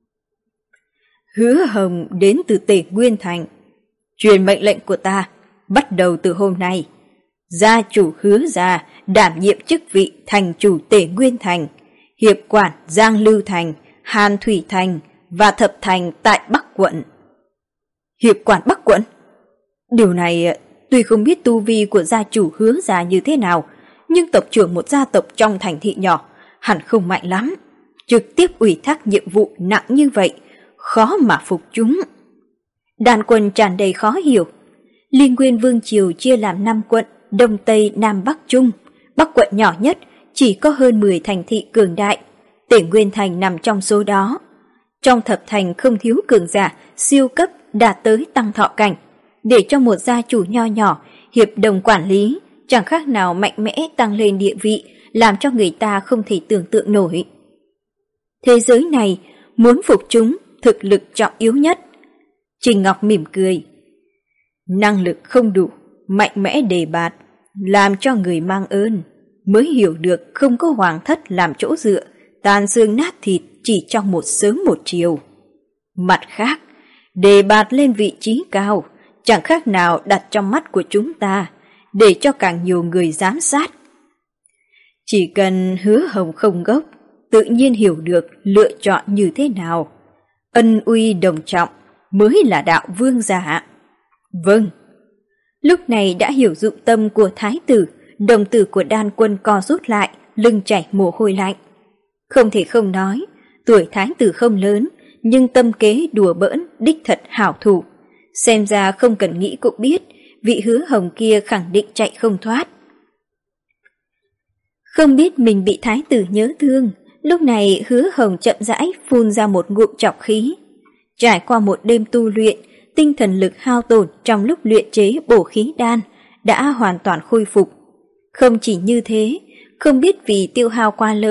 Hứa Hồng đến từ Tề Nguyên Thành. Truyền mệnh lệnh của ta, bắt đầu từ hôm nay, gia chủ Hứa gia đảm nhiệm chức vị thành chủ Tề Nguyên Thành, hiệp quản Giang Lưu Thành, Hàn Thủy Thành và Thập Thành tại Bắc quận. Hiệp quản Bắc quận? Điều này tuy không biết tu vi của gia chủ Hứa gia như thế nào, nhưng tộc trưởng một gia tộc trong thành thị nhỏ hẳn không mạnh lắm. Trực tiếp ủy thác nhiệm vụ nặng như vậy, khó mà phục chúng. Đàn quân tràn đầy khó hiểu. Linh Nguyên Vương Triều chia làm năm quận, Đông Tây Nam Bắc Trung. Bắc quận nhỏ nhất chỉ có hơn mười thành thị cường đại, Tề Nguyên Thành nằm trong số đó. Trong thập thành không thiếu cường giả siêu cấp đạt tới tăng thọ cảnh, để cho một gia chủ nho nhỏ hiệp đồng quản lý, chẳng khác nào mạnh mẽ tăng lên địa vị, làm cho người ta không thể tưởng tượng nổi. Thế giới này, muốn phục chúng, thực lực trọng yếu nhất. Trình Ngọc mỉm cười. Năng lực không đủ, mạnh mẽ đề bạt, làm cho người mang ơn, mới hiểu được không có hoàng thất làm chỗ dựa, tàn xương nát thịt chỉ trong một sớm một chiều. Mặt khác, đề bạt lên vị trí cao, chẳng khác nào đặt trong mắt của chúng ta, để cho càng nhiều người giám sát. Chỉ cần Hứa Hồng không gốc, tự nhiên hiểu được lựa chọn như thế nào. Ân uy đồng trọng mới là đạo vương giả. Vâng. Lúc này đã hiểu dụng tâm của thái tử, đồng tử của đan quân co rút lại, lưng chảy mồ hôi lạnh. Không thể không nói, tuổi thái tử không lớn, nhưng tâm kế đùa bỡn, đích thật hảo thủ. Xem ra không cần nghĩ cũng biết, vị Hứa Hồng kia khẳng định chạy không thoát. Không biết mình bị thái tử nhớ thương, lúc này Hứa Hồng chậm rãi phun ra một ngụm trọc khí. Trải qua một đêm tu luyện, tinh thần lực hao tổn trong lúc luyện chế bổ khí đan đã hoàn toàn khôi phục. Không chỉ như thế, không biết vì tiêu hao quá lớn,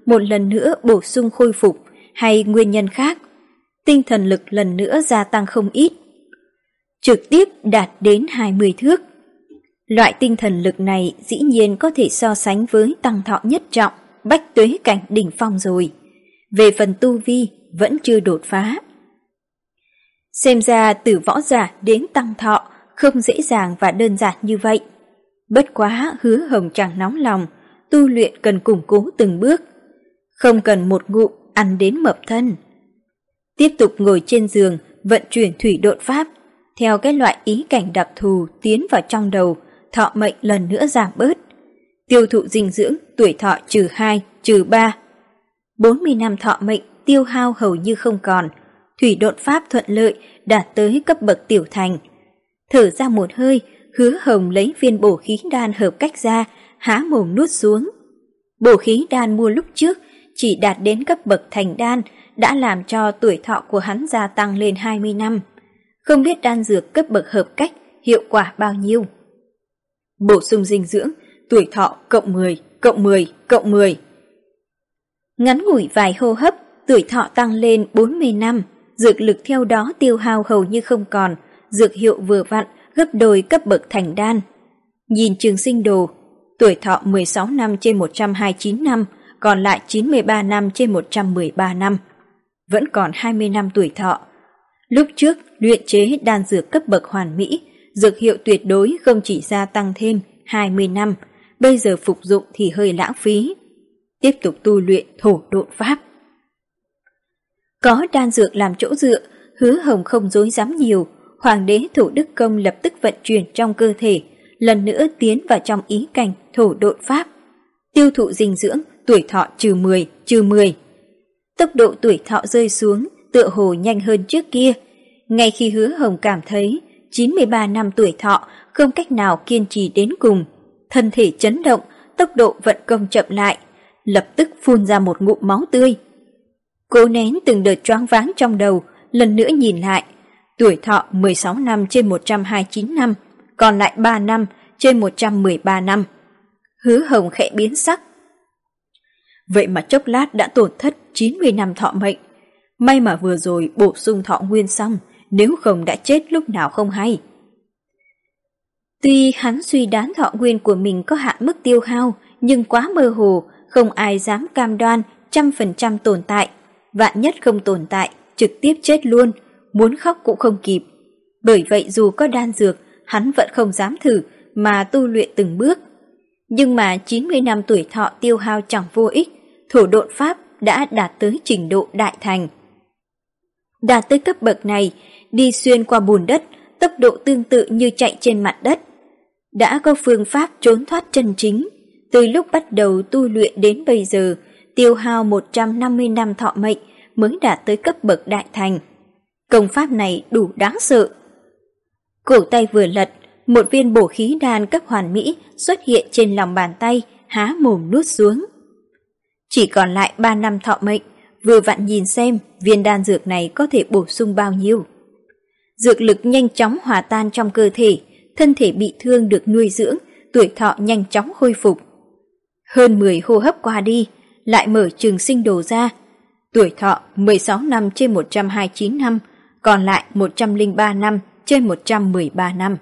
một lần nữa bổ sung khôi phục hay nguyên nhân khác, tinh thần lực lần nữa gia tăng không ít, trực tiếp đạt đến hai mươi thước. Loại tinh thần lực này dĩ nhiên có thể so sánh với tăng thọ nhất trọng, bách tuế cảnh đỉnh phong rồi. Về phần tu vi vẫn chưa đột phá. Xem ra từ võ giả đến tăng thọ không dễ dàng và đơn giản như vậy. Bất quá Hứa Hồng chẳng nóng lòng, tu luyện cần củng cố từng bước, không cần một ngụm ăn đến mập thân. Tiếp tục ngồi trên giường vận chuyển thủy độn pháp, theo cái loại ý cảnh đặc thù tiến vào trong đầu, thọ mệnh lần nữa giảm bớt. Tiêu thụ dinh dưỡng, tuổi thọ trừ hai, trừ ba. bốn mươi năm thọ mệnh tiêu hao hầu như không còn, thủy độn pháp thuận lợi đạt tới cấp bậc tiểu thành. Thở ra một hơi, Hứa Hồng lấy viên bổ khí đan hợp cách ra, há mồm nuốt xuống. Bổ khí đan mua lúc trước chỉ đạt đến cấp bậc thành đan, đã làm cho tuổi thọ của hắn gia tăng lên hai mươi năm. Không biết đan dược cấp bậc hợp cách hiệu quả bao nhiêu. Bổ sung dinh dưỡng, tuổi thọ cộng mười, cộng mười, cộng mười. Ngắn ngủi vài hô hấp, tuổi thọ tăng lên bốn mươi năm, dược lực theo đó tiêu hao hầu như không còn, dược hiệu vừa vặn gấp đôi cấp bậc thành đan. Nhìn trường sinh đồ, tuổi thọ mười sáu năm trên một trăm hai mươi chín năm, còn lại chín mươi ba năm trên một trăm mười ba năm. Vẫn còn hai mươi năm tuổi thọ. Lúc trước luyện chế đan dược cấp bậc hoàn mỹ, dược hiệu tuyệt đối không chỉ gia tăng thêm hai mươi năm, bây giờ phục dụng thì hơi lãng phí. Tiếp tục tu luyện thổ độn pháp. Có đan dược làm chỗ dựa, Hứa Hồng không dối dám nhiều, Hoàng đế Thủ Đức Công lập tức vận chuyển trong cơ thể, lần nữa tiến vào trong ý cảnh thổ độn pháp. Tiêu thụ dinh dưỡng, tuổi thọ trừ mười, trừ mười. Tốc độ tuổi thọ rơi xuống, tựa hồ nhanh hơn trước kia. Ngay khi Hứa Hồng cảm thấy chín mươi ba năm tuổi thọ không cách nào kiên trì đến cùng, thân thể chấn động, tốc độ vận công chậm lại, lập tức phun ra một ngụm máu tươi. Cố nén từng đợt choáng váng trong đầu, lần nữa nhìn lại, tuổi thọ mười sáu năm trên một trăm hai mươi chín năm, còn lại ba năm trên một trăm mười ba năm. Hứa Hồng khẽ biến sắc. Vậy mà chốc lát đã tổn thất chín mươi năm thọ mệnh. May mà vừa rồi bổ sung thọ nguyên xong, nếu không đã chết lúc nào không hay. Tuy hắn suy đoán thọ nguyên của mình có hạn mức tiêu hao, nhưng quá mơ hồ, không ai dám cam đoan trăm phần trăm tồn tại. Vạn nhất không tồn tại, trực tiếp chết luôn, muốn khóc cũng không kịp. Bởi vậy dù có đan dược, hắn vẫn không dám thử mà tu luyện từng bước. Nhưng mà chín mươi năm tuổi thọ tiêu hao chẳng vô ích, thổ độn pháp đã đạt tới trình độ đại thành. Đạt tới cấp bậc này, đi xuyên qua bùn đất, tốc độ tương tự như chạy trên mặt đất. Đã có phương pháp trốn thoát chân chính, từ lúc bắt đầu tu luyện đến bây giờ, tiêu hao một trăm năm mươi năm thọ mệnh mới đạt tới cấp bậc đại thành. Công pháp này đủ đáng sợ. Cổ tay vừa lật, một viên bổ khí đan cấp hoàn mỹ xuất hiện trên lòng bàn tay, há mồm nuốt xuống. Chỉ còn lại ba năm thọ mệnh, vừa vặn nhìn xem viên đan dược này có thể bổ sung bao nhiêu. Dược lực nhanh chóng hòa tan trong cơ thể, thân thể bị thương được nuôi dưỡng, tuổi thọ nhanh chóng khôi phục. Hơn mười hô hấp qua đi, lại mở trường sinh đồ ra. Tuổi thọ mười sáu năm trên một trăm hai mươi chín năm, còn lại một trăm lẻ ba năm trên một trăm mười ba năm.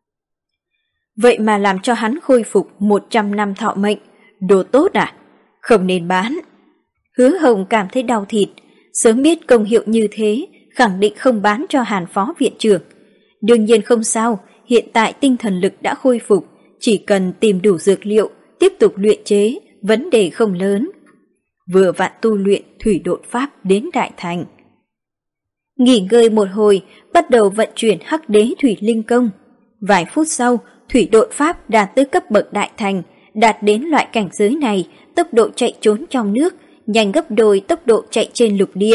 Vậy mà làm cho hắn khôi phục một trăm năm thọ mệnh, đồ tốt à? Không nên bán. Hứa Hồng cảm thấy đau thịt, sớm biết công hiệu như thế, khẳng định không bán cho Hàn phó viện trưởng. Đương nhiên không sao, hiện tại tinh thần lực đã khôi phục, chỉ cần tìm đủ dược liệu, tiếp tục luyện chế, vấn đề không lớn. Vừa vặn tu luyện thủy độn pháp đến đại thành. Nghỉ ngơi một hồi, bắt đầu vận chuyển hắc đế thủy linh công. Vài phút sau, thủy độn pháp đạt tới cấp bậc đại thành, đạt đến loại cảnh giới này, tốc độ chạy trốn trong nước nhanh gấp đôi tốc độ chạy trên lục địa.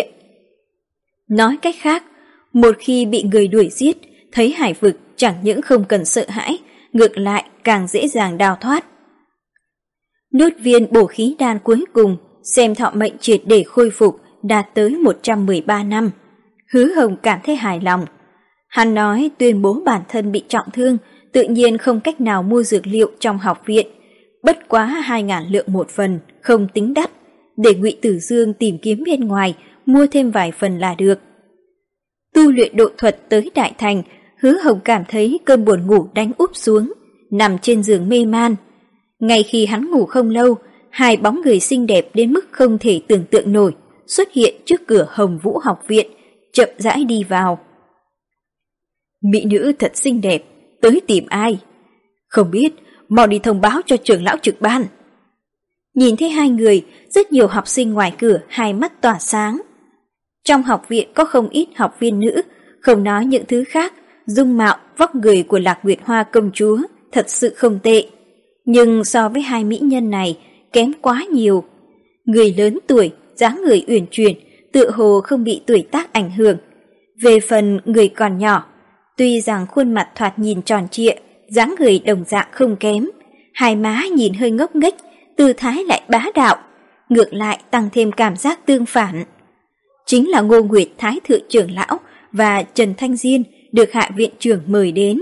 Nói cách khác, một khi bị người đuổi giết, thấy hải vực chẳng những không cần sợ hãi, ngược lại càng dễ dàng đào thoát. Nuốt viên bổ khí đan cuối cùng, xem thọ mệnh triệt để khôi phục, đạt tới một trăm mười ba năm. Hứa Hồng cảm thấy hài lòng. Hắn nói tuyên bố bản thân bị trọng thương, tự nhiên không cách nào mua dược liệu trong học viện. Bất quá hai ngàn lượng một phần, không tính đắt, để Ngụy Tử Dương tìm kiếm bên ngoài, mua thêm vài phần là được. Tu luyện độ thuật tới đại thành, Hứa Hồng cảm thấy cơn buồn ngủ đánh úp xuống, nằm trên giường mê man. Ngay khi hắn ngủ không lâu, hai bóng người xinh đẹp đến mức không thể tưởng tượng nổi xuất hiện trước cửa Hồng Vũ học viện, chậm rãi đi vào. Mỹ nữ thật xinh đẹp, tới tìm ai? Không biết, mau đi thông báo cho trưởng lão trực ban. Nhìn thấy hai người, rất nhiều học sinh ngoài cửa hai mắt tỏa sáng. Trong học viện có không ít học viên nữ, không nói những thứ khác, dung mạo, vóc người của Lạc Nguyệt Hoa công chúa thật sự không tệ. Nhưng so với hai mỹ nhân này, kém quá nhiều. Người lớn tuổi, dáng người uyển chuyển, tựa hồ không bị tuổi tác ảnh hưởng. Về phần người còn nhỏ, tuy rằng khuôn mặt thoạt nhìn tròn trịa, dáng người đồng dạng không kém, hai má nhìn hơi ngốc nghếch, tư thái lại bá đạo, ngược lại tăng thêm cảm giác tương phản. Chính là Ngô Nguyệt Thái thượng trưởng lão và Trần Thanh Diên được hạ viện trưởng mời đến.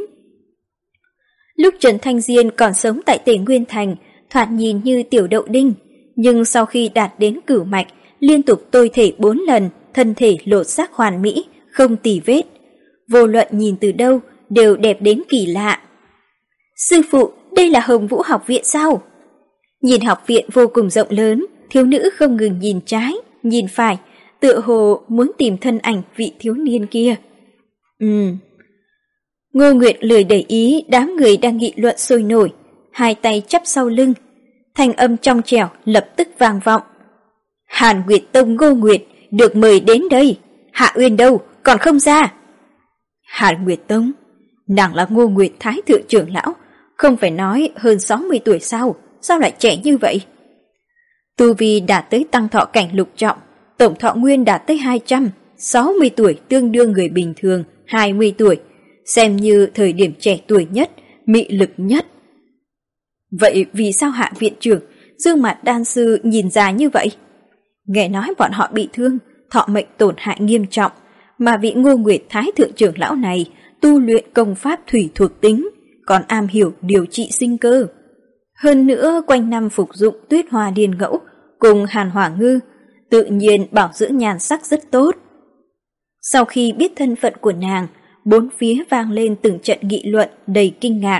Lúc Trần Thanh Diên còn sống tại Tề Nguyên Thành, thoạt nhìn như tiểu đậu đinh, nhưng sau khi đạt đến cửu mạch, liên tục tôi thể bốn lần, thân thể lột xác hoàn mỹ, không tì vết. Vô luận nhìn từ đâu, đều đẹp đến kỳ lạ. Sư phụ, đây là Hồng Vũ học viện sao? Nhìn học viện vô cùng rộng lớn, thiếu nữ không ngừng nhìn trái, nhìn phải, tựa hồ muốn tìm thân ảnh vị thiếu niên kia. Ừm. Ngô Nguyệt lười để ý đám người đang nghị luận sôi nổi, hai tay chắp sau lưng. Thanh âm trong trẻo lập tức vang vọng. Hàn Nguyệt Tông Ngô Nguyệt được mời đến đây, Hạ Uyên đâu, còn không ra? Hàn Nguyệt Tông? Nàng là Ngô Nguyệt Thái thượng trưởng lão, không phải nói hơn sáu mươi tuổi sao, sao lại trẻ như vậy? Tu vi đạt tới tăng thọ cảnh lục trọng, tổng thọ nguyên đạt tới hai trăm, sáu mươi tuổi tương đương người bình thường hai mươi tuổi, xem như thời điểm trẻ tuổi nhất, mị lực nhất. Vậy vì sao hạ viện trưởng, Dương Mạt đan sư nhìn già như vậy? Nghe nói bọn họ bị thương, thọ mệnh tổn hại nghiêm trọng, mà vị Ngô Nguyệt Thái thượng trưởng lão này tu luyện công pháp thủy thuộc tính, còn am hiểu điều trị sinh cơ. Hơn nữa quanh năm phục dụng tuyết hoa điên ngẫu cùng hàn hỏa ngư, tự nhiên bảo dưỡng nhan sắc rất tốt. Sau khi biết thân phận của nàng, bốn phía vang lên từng trận nghị luận đầy kinh ngạc.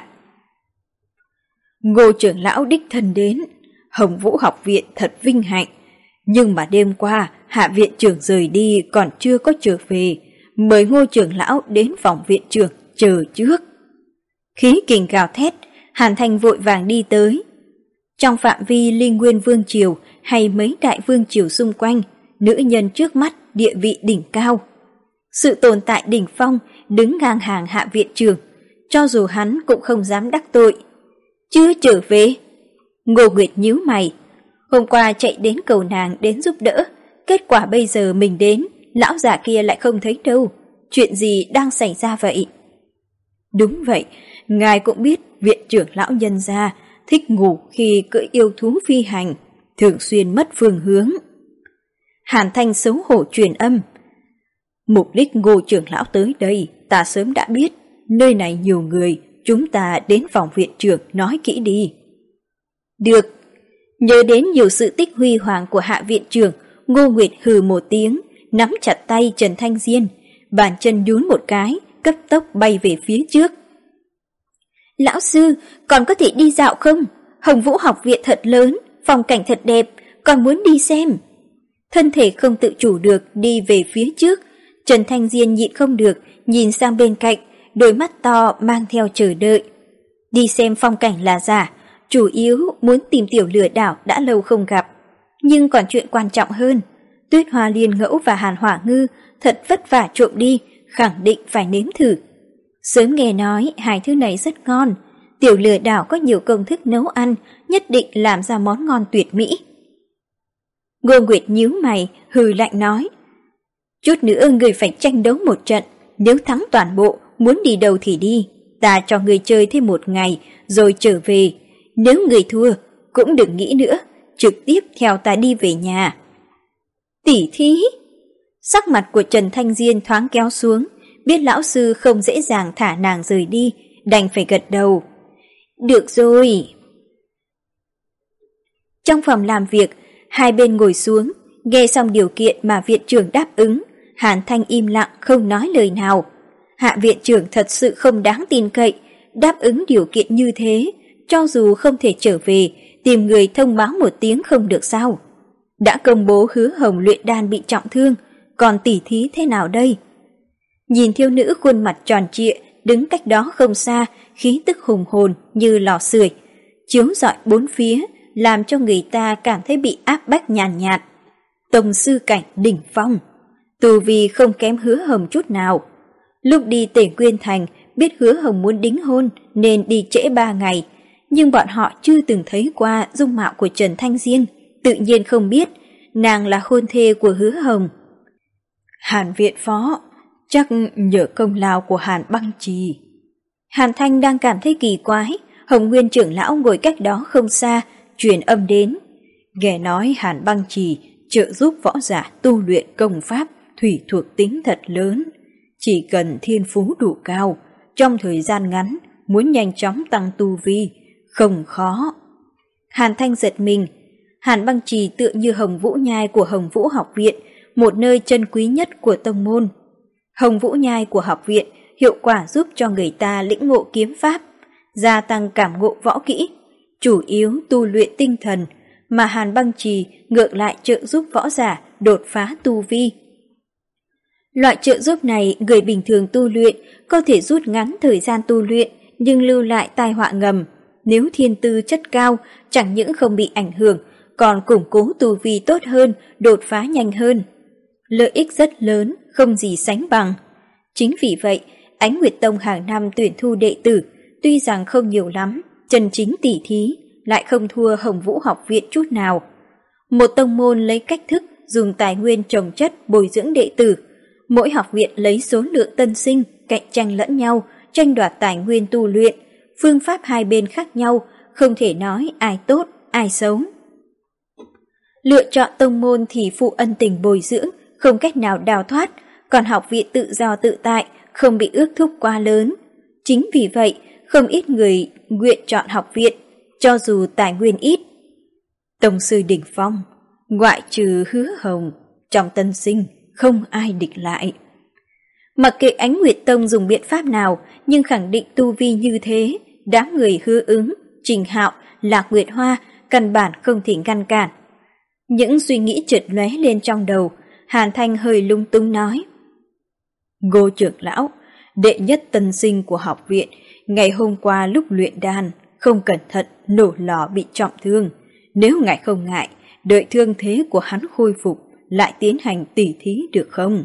Ngô trưởng lão đích thân đến, Hồng Vũ học viện thật vinh hạnh. Nhưng mà đêm qua, hạ viện trưởng rời đi còn chưa có trở về, mời Ngô trưởng lão đến phòng viện trưởng chờ trước. Khí kình gào thét, Hàn Thành vội vàng đi tới. Trong phạm vi Linh Nguyên Vương Triều hay mấy đại vương triều xung quanh, nữ nhân trước mắt địa vị đỉnh cao. Sự tồn tại đỉnh phong đứng ngang hàng hạ viện trưởng, cho dù hắn cũng không dám đắc tội. Chưa trở về? Ngô Nguyệt nhíu mày. Hôm qua chạy đến cầu nàng đến giúp đỡ, kết quả bây giờ mình đến, lão già kia lại không thấy đâu. Chuyện gì đang xảy ra vậy? Đúng vậy, ngài cũng biết viện trưởng lão nhân gia thích ngủ khi cưỡi yêu thú phi hành, thường xuyên mất phương hướng. Hàn Thanh xấu hổ truyền âm. Mục đích Ngô trưởng lão tới đây, ta sớm đã biết, nơi này nhiều người, chúng ta đến phòng viện trưởng nói kỹ đi. Được. Nhớ đến nhiều sự tích huy hoàng của hạ viện trưởng, Ngô Nguyệt hừ một tiếng, nắm chặt tay Trần Thanh Diên, bàn chân nhún một cái, cấp tốc bay về phía trước. Lão sư, còn có thể đi dạo không? Hồng Vũ học viện thật lớn, phong cảnh thật đẹp, còn muốn đi xem. Thân thể không tự chủ được đi về phía trước, Trần Thanh Diên nhịn không được, nhìn sang bên cạnh, đôi mắt to mang theo chờ đợi. Đi xem phong cảnh là giả, chủ yếu muốn tìm tiểu lừa đảo đã lâu không gặp. Nhưng còn chuyện quan trọng hơn, tuyết hoa liên ngẫu và hàn hỏa ngư thật vất vả trộm đi, khẳng định phải nếm thử. Sớm nghe nói hai thứ này rất ngon, tiểu lừa đảo có nhiều công thức nấu ăn, nhất định làm ra món ngon tuyệt mỹ. Ngô Nguyệt nhíu mày, hừ lạnh nói. Chút nữa người phải tranh đấu một trận, nếu thắng toàn bộ, muốn đi đâu thì đi, ta cho người chơi thêm một ngày rồi trở về. Nếu người thua, cũng đừng nghĩ nữa, trực tiếp theo ta đi về nhà. Tỷ thí? Sắc mặt của Trần Thanh Diên thoáng kéo xuống, biết lão sư không dễ dàng thả nàng rời đi, đành phải gật đầu. Được rồi. Trong phòng làm việc, Hai bên ngồi xuống, nghe xong điều kiện mà viện trưởng đáp ứng, Hàn Thanh im lặng không nói lời nào. Hạ viện trưởng thật sự không đáng tin cậy, đáp ứng điều kiện như thế, cho dù không thể trở về, tìm người thông báo một tiếng không được sao? Đã công bố Hứa Hồng luyện đan bị trọng thương, còn tỉ thí thế nào đây? Nhìn thiếu nữ khuôn mặt tròn trịa, đứng cách đó không xa, khí tức hùng hồn như lò sưởi, chiếu rọi bốn phía, làm cho người ta cảm thấy bị áp bách nhàn nhạt. Tông sư cảnh đỉnh phong, tu vi không kém Hứa Hồng chút nào. Lúc đi Tề Quyên Thành, biết Hứa Hồng muốn đính hôn nên đi trễ ba ngày, nhưng bọn họ chưa từng thấy qua dung mạo của Trần Thanh Diên, tự nhiên không biết nàng là hôn thê của Hứa Hồng. Hàn viện phó, chắc nhờ công lao của Hàn Băng Trì. Hàn Thanh đang cảm thấy kỳ quái, Hồng Nguyên trưởng lão ngồi cách đó không xa, truyền âm đến. Nghe nói Hàn Băng Trì trợ giúp võ giả tu luyện công pháp thủy thuộc tính thật lớn. Chỉ cần thiên phú đủ cao, trong thời gian ngắn muốn nhanh chóng tăng tu vi, không khó. Hàn Thanh giật mình, Hàn Băng Trì tựa như Hồng Vũ Nhai của Hồng Vũ Học Viện, một nơi chân quý nhất của tông môn. Hồng Vũ Nhai của học viện hiệu quả giúp cho người ta lĩnh ngộ kiếm pháp, gia tăng cảm ngộ võ kỹ, chủ yếu tu luyện tinh thần, mà Hàn Băng Trì ngược lại trợ giúp võ giả đột phá tu vi. Loại trợ giúp này người bình thường tu luyện có thể rút ngắn thời gian tu luyện nhưng lưu lại tai họa ngầm. Nếu thiên tư chất cao, chẳng những không bị ảnh hưởng, còn củng cố tu vi tốt hơn, đột phá nhanh hơn. Lợi ích rất lớn, không gì sánh bằng. Chính vì vậy, Ánh Nguyệt Tông hàng năm tuyển thu đệ tử, tuy rằng không nhiều lắm, chân chính tỉ thí, lại không thua Hồng Vũ Học Viện chút nào. Một tông môn lấy cách thức dùng tài nguyên trồng chất bồi dưỡng đệ tử, mỗi học viện lấy số lượng tân sinh, cạnh tranh lẫn nhau, tranh đoạt tài nguyên tu luyện, phương pháp hai bên khác nhau, không thể nói ai tốt, ai xấu. Lựa chọn tông môn thì phụ ân tình bồi dưỡng, không cách nào đào thoát, còn học viện tự do tự tại, không bị ước thúc quá lớn. Chính vì vậy, không ít người nguyện chọn học viện, cho dù tài nguyên ít. Tông sư đỉnh phong, ngoại trừ Hứa Hồng, trong tân sinh không ai địch lại. Mặc kệ Ánh Nguyệt Tông dùng biện pháp nào, nhưng khẳng định tu vi như thế, đám người Hứa Ứng, Trình Hạo, Lạc Nguyệt Hoa căn bản không thể ngăn cản. Những suy nghĩ chợt lóe lên trong đầu, Hàn Thanh hơi lung tung nói. Ngô trưởng lão, đệ nhất tân sinh của học viện, ngày hôm qua lúc luyện đan, không cẩn thận nổ lò bị trọng thương. Nếu ngài không ngại, đợi thương thế của hắn khôi phục, lại tiến hành tỉ thí được không?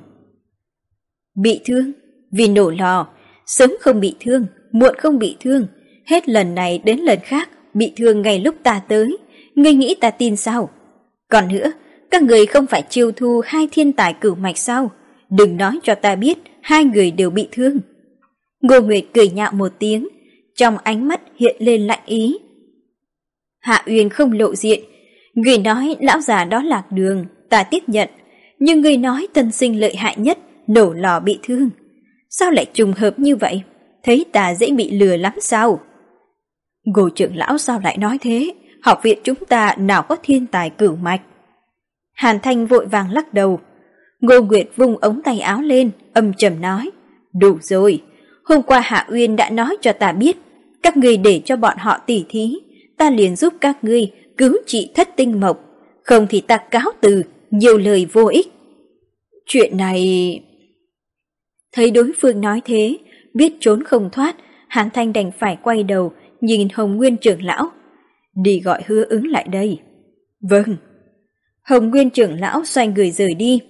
Bị thương? Vì nổ lò, sớm không bị thương, muộn không bị thương. Hết lần này đến lần khác, bị thương ngay lúc ta tới. Ngươi nghĩ ta tin sao? Còn nữa, các người không phải chiêu thu hai thiên tài cửu mạch sao? Đừng nói cho ta biết hai người đều bị thương. Ngô Nguyệt cười nhạo một tiếng, trong ánh mắt hiện lên lạnh ý. Hạ Uyên không lộ diện. Người nói lão già đó lạc đường, ta tiếp nhận. Nhưng người nói tân sinh lợi hại nhất, nổ lò bị thương. Sao lại trùng hợp như vậy? Thấy ta dễ bị lừa lắm sao? Ngô trưởng lão sao lại nói thế? Học viện chúng ta nào có thiên tài cửu mạch? Hàn Thanh vội vàng lắc đầu. Ngô Nguyệt vung ống tay áo lên, âm trầm nói. Đủ rồi, hôm qua Hạ Uyên đã nói cho ta biết, các ngươi để cho bọn họ tỉ thí, ta liền giúp các ngươi cứu trị thất tinh mộc, không thì ta cáo từ, nhiều lời vô ích. Chuyện này... Thấy đối phương nói thế, biết trốn không thoát, Hàn Thanh đành phải quay đầu, nhìn Hồng Nguyên trưởng lão. Đi gọi Hứa Ứng lại đây. Vâng. Hồng Nguyên trưởng lão xoay người rời đi.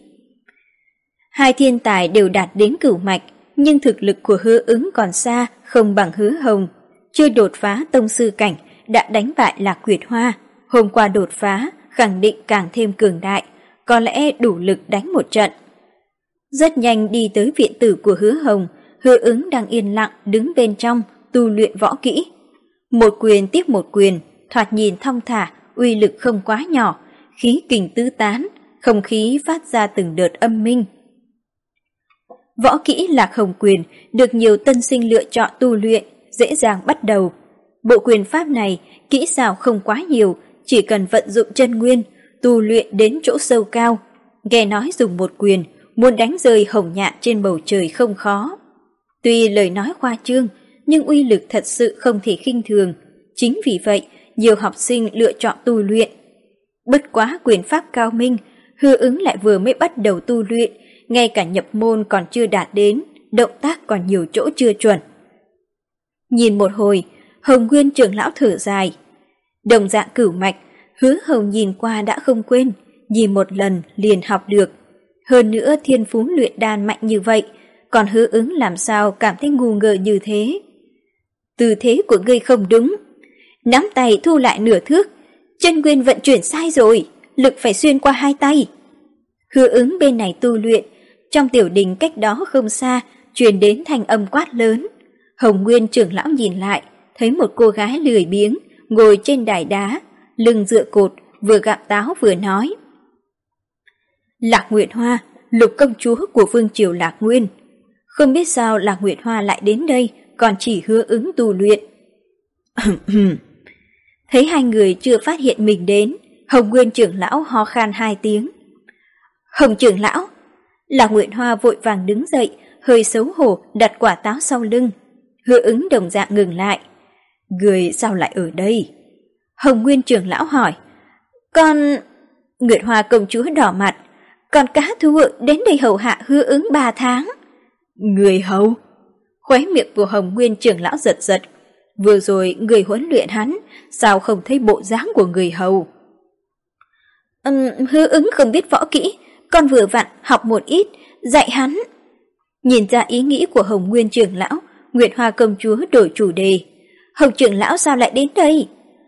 Hai thiên tài đều đạt đến cửu mạch, nhưng thực lực của Hứa Ứng còn xa, không bằng Hứa Hồng. Chưa đột phá tông sư cảnh, đã đánh bại Lạc Nguyệt Hoa. Hôm qua đột phá, khẳng định càng thêm cường đại, có lẽ đủ lực đánh một trận. Rất nhanh đi tới viện tử của Hứa Hồng, Hứa Ứng đang yên lặng đứng bên trong, tu luyện võ kỹ. Một quyền tiếp một quyền, thoạt nhìn thong thả, uy lực không quá nhỏ, khí kình tứ tán, không khí phát ra từng đợt âm minh. Võ kỹ Lạc Hồng Quyền được nhiều tân sinh lựa chọn tu luyện, dễ dàng bắt đầu. Bộ quyền pháp này, kỹ xảo không quá nhiều, chỉ cần vận dụng chân nguyên, tu luyện đến chỗ sâu cao, nghe nói dùng một quyền muốn đánh rơi hồng nhạn trên bầu trời không khó. Tuy lời nói khoa trương, nhưng uy lực thật sự không thể khinh thường. Chính vì vậy, nhiều học sinh lựa chọn tu luyện. Bất quá quyền pháp cao minh, Hứa Ứng lại vừa mới bắt đầu tu luyện, ngay cả nhập môn còn chưa đạt đến, động tác còn nhiều chỗ chưa chuẩn. Nhìn một hồi, Hồng Nguyên trưởng lão thở dài. Đồng dạng cửu mạch, Hứa Hồng nhìn qua đã không quên, nhìn một lần liền học được. Hơn nữa thiên phú luyện đan mạnh như vậy, còn Hứa Ứng làm sao cảm thấy ngu ngơ như thế? Tư thế của ngươi không đúng. Nắm tay thu lại nửa thước, chân nguyên vận chuyển sai rồi, lực phải xuyên qua hai tay. Hứa Ứng bên này tu luyện, trong tiểu đình cách đó không xa, truyền đến thanh âm quát lớn. Hồng Nguyên trưởng lão nhìn lại, thấy một cô gái lười biếng, ngồi trên đài đá, lưng dựa cột, vừa gặm táo vừa nói. Lạc Nguyệt Hoa, lục công chúa của vương triều Lạc Nguyên. Không biết sao Lạc Nguyệt Hoa lại đến đây, còn chỉ Hứa Ứng tu luyện. Thấy hai người chưa phát hiện mình đến, Hồng Nguyên trưởng lão ho khan hai tiếng. Hồng trưởng lão! Lạc Nguyệt Hoa vội vàng đứng dậy, hơi xấu hổ đặt quả táo sau lưng. Hứa Ứng đồng dạng ngừng lại. Người sao lại ở đây? Hồng Nguyên trưởng lão hỏi. Con... Nguyệt Hoa công chúa đỏ mặt. Con cá thua đến đây hầu hạ Hứa Ứng ba tháng. Người hầu? Khóe miệng của Hồng Nguyên trưởng lão giật giật. Vừa rồi người huấn luyện hắn, sao không thấy bộ dáng của người hầu? Um, Hứa Ứng không biết võ kỹ, con vừa vặn học một ít, dạy hắn. Nhìn ra ý nghĩ của Hồng Nguyên trưởng lão, Nguyệt Hoa công chúa đổi chủ đề. Hồng trưởng lão sao lại đến đây?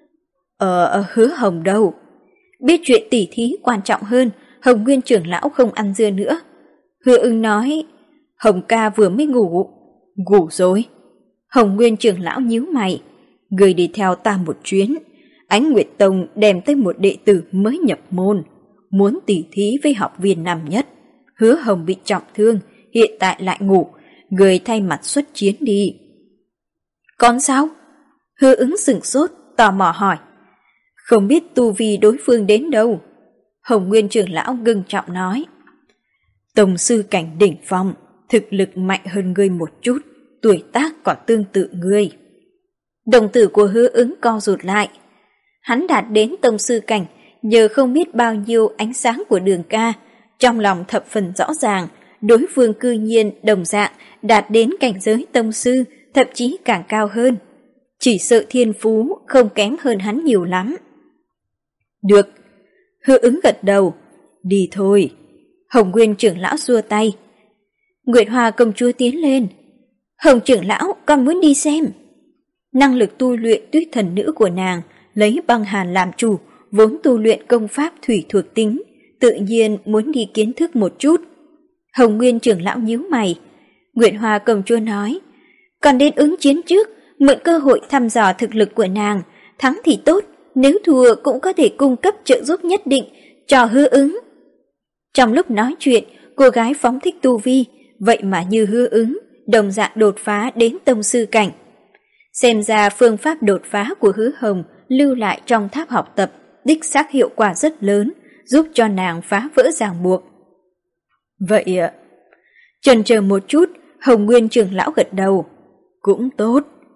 Ờ, Hứa Hồng đâu? Biết chuyện tỉ thí quan trọng hơn, Hồng Nguyên trưởng lão không ăn dưa nữa. Hứa Ứng nói, Hồng ca vừa mới ngủ. Ngủ rồi? Hồng Nguyên trưởng lão nhíu mày. Người đi theo ta một chuyến. Ánh Nguyệt Tông đem tới một đệ tử mới nhập môn, muốn tỉ thí với học viên năm nhất. Hứa Hồng bị trọng thương, hiện tại lại ngủ. Người thay mặt xuất chiến đi. Con sao? Hứa Ứng sửng sốt, tò mò hỏi. Không biết tu vi đối phương đến đâu. Hồng Nguyên trưởng lão ngưng trọng nói. Tông sư cảnh đỉnh phong, thực lực mạnh hơn ngươi một chút, tuổi tác còn tương tự ngươi. Đồng tử của Hứa Ứng co rụt lại. Hắn đạt đến tông sư cảnh nhờ không biết bao nhiêu ánh sáng của Đường ca, trong lòng thập phần rõ ràng, đối phương cư nhiên đồng dạng đạt đến cảnh giới tông sư, thậm chí càng cao hơn. Chỉ sợ thiên phú không kém hơn hắn nhiều lắm. Được. Hứa Ứng gật đầu. Đi thôi. Hồng Nguyên trưởng lão xua tay. Nguyệt Hoa công chúa tiến lên. Hồng trưởng lão, con muốn đi xem. Năng lực tu luyện tuyết thần nữ của nàng lấy băng hàn làm chủ, vốn tu luyện công pháp thủy thuộc tính, tự nhiên muốn đi kiến thức một chút. Hồng Nguyên trưởng lão nhíu mày. Nguyệt Hoa công chúa nói, còn đến ứng chiến trước, mượn cơ hội thăm dò thực lực của nàng, thắng thì tốt, nếu thua cũng có thể cung cấp trợ giúp nhất định cho Hứa Ứng. Trong lúc nói chuyện, cô gái phóng thích tu vi, vậy mà như Hứa Ứng, đồng dạng đột phá đến tông sư cảnh. Xem ra phương pháp đột phá của Hứa Hồng lưu lại trong tháp học tập, đích xác hiệu quả rất lớn, giúp cho nàng phá vỡ ràng buộc. Vậy ạ. Chần chờ một chút, Hồng Nguyên trưởng lão gật đầu. Cũng tốt.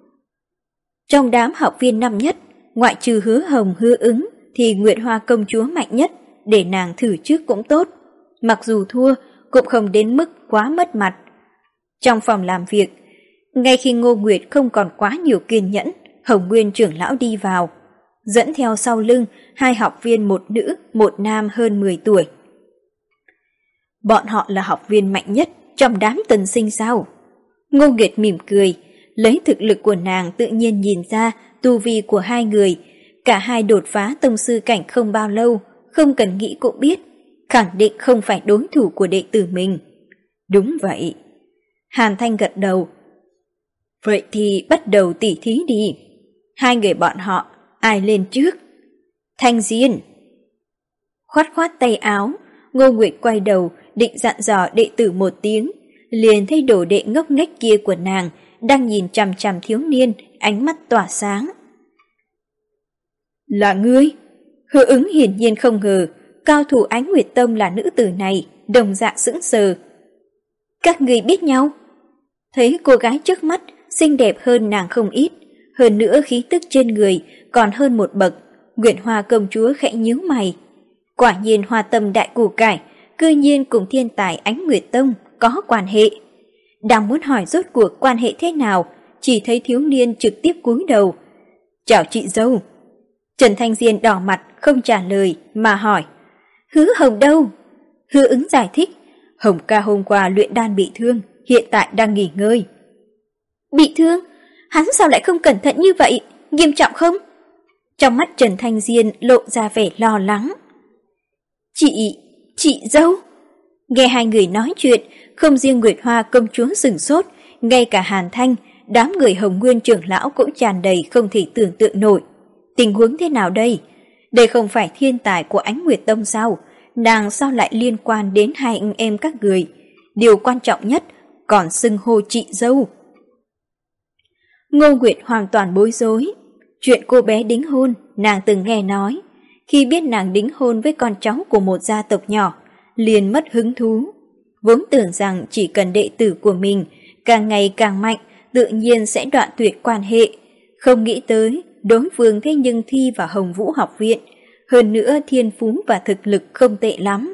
Trong đám học viên năm nhất, ngoại trừ Hứa Hồng Hứa Ứng thì Nguyệt Hoa công chúa mạnh nhất, để nàng thử trước cũng tốt. Mặc dù thua, cũng không đến mức quá mất mặt. Trong phòng làm việc, ngay khi Ngô Nguyệt không còn quá nhiều kiên nhẫn, Hồng Nguyên trưởng lão đi vào, dẫn theo sau lưng hai học viên một nữ, một nam hơn mười tuổi. Bọn họ là học viên mạnh nhất trong đám tân sinh sao? Ngô Nguyệt mỉm cười, lấy thực lực của nàng tự nhiên nhìn ra tu vi của hai người, cả hai đột phá tông sư cảnh không bao lâu, không cần nghĩ cũng biết, khẳng định không phải đối thủ của đệ tử mình. Đúng vậy. Hàn Thanh gật đầu. Vậy thì bắt đầu tỉ thí đi. Hai người bọn họ, ai lên trước? Thanh Diên. Khoát khoát tay áo, Ngô Nguyệt quay đầu định dặn dò đệ tử một tiếng, liền thấy đồ đệ ngốc nghếch kia của nàng đang nhìn chằm chằm thiếu niên, ánh mắt tỏa sáng. Là ngươi? Hứa Ứng hiển nhiên không ngờ Cao thủ Ánh Nguyệt Tông là nữ tử này đồng dạng sững sờ. Các người biết nhau? Thấy cô gái trước mắt xinh đẹp hơn nàng không ít, hơn nữa khí tức trên người còn hơn một bậc. Nguyệt Hoa công chúa khẽ nhíu mày. Quả nhiên hoa tâm đại củ cải, cư nhiên cùng thiên tài Ánh Nguyệt Tông có quan hệ. Đang muốn hỏi rốt cuộc quan hệ thế nào, chỉ thấy thiếu niên trực tiếp cúi đầu. Chào chị dâu. Trần Thanh Diên đỏ mặt không trả lời mà hỏi. Hứa Hồng đâu? Hứa Ứng giải thích. Hồng ca hôm qua luyện đan bị thương, hiện tại đang nghỉ ngơi. Bị thương? Hắn sao lại không cẩn thận như vậy? Nghiêm trọng không? Trong mắt Trần Thanh Diên lộ ra vẻ lo lắng. Chị, chị dâu. Nghe hai người nói chuyện, không riêng Nguyệt Hoa công chúa sửng sốt, ngay cả Hàn Thanh, đám người Hồng Nguyên trưởng lão cũng tràn đầy không thể tưởng tượng nổi. Tình huống thế nào đây? Đây không phải thiên tài của Ánh Nguyệt Tông sao? Nàng sao lại liên quan đến hai anh em các người? Điều quan trọng nhất, còn xưng hô chị dâu. Ngô Nguyệt hoàn toàn bối rối. Chuyện cô bé đính hôn, nàng từng nghe nói. Khi biết nàng đính hôn với con cháu của một gia tộc nhỏ, liền mất hứng thú. Vốn tưởng rằng chỉ cần đệ tử của mình càng ngày càng mạnh, tự nhiên sẽ đoạn tuyệt quan hệ. Không nghĩ tới, đối phương thế nhưng thi vào Hồng Vũ học viện, hơn nữa thiên phú và thực lực không tệ lắm.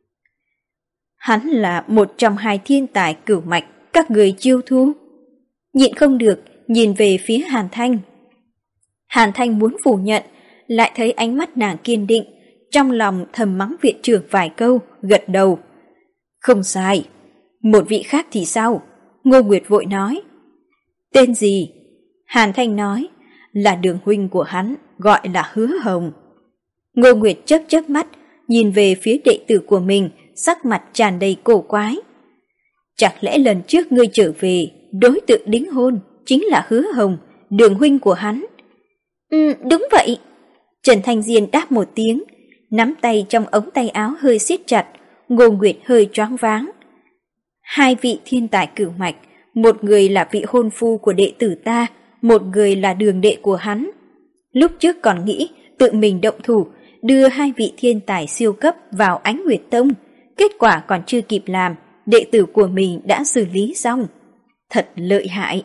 Hắn là một trong hai thiên tài cửu mạch các người chiêu thu. Nhịn không được, nhìn về phía Hàn Thanh. Hàn Thanh muốn phủ nhận, lại thấy ánh mắt nàng kiên định, trong lòng thầm mắng viện trưởng vài câu, gật đầu. Không sai. Một vị khác thì sao? Ngô Nguyệt vội nói. Tên gì? Hàn Thanh nói, là đường huynh của hắn, gọi là Hứa Hồng. Ngô Nguyệt chớp chớp mắt, nhìn về phía đệ tử của mình, sắc mặt tràn đầy cổ quái. Chẳng lẽ lần trước ngươi trở về, đối tượng đính hôn chính là Hứa Hồng, đường huynh của hắn? Ừ, đúng vậy. Trần Thanh Diên đáp một tiếng, nắm tay trong ống tay áo hơi siết chặt, Ngô Nguyệt hơi choáng váng. Hai vị thiên tài cửu mạch, một người là vị hôn phu của đệ tử ta, một người là đường đệ của hắn. Lúc trước còn nghĩ tự mình động thủ, đưa hai vị thiên tài siêu cấp vào Ánh Nguyệt Tông, kết quả còn chưa kịp làm, đệ tử của mình đã xử lý xong. Thật lợi hại.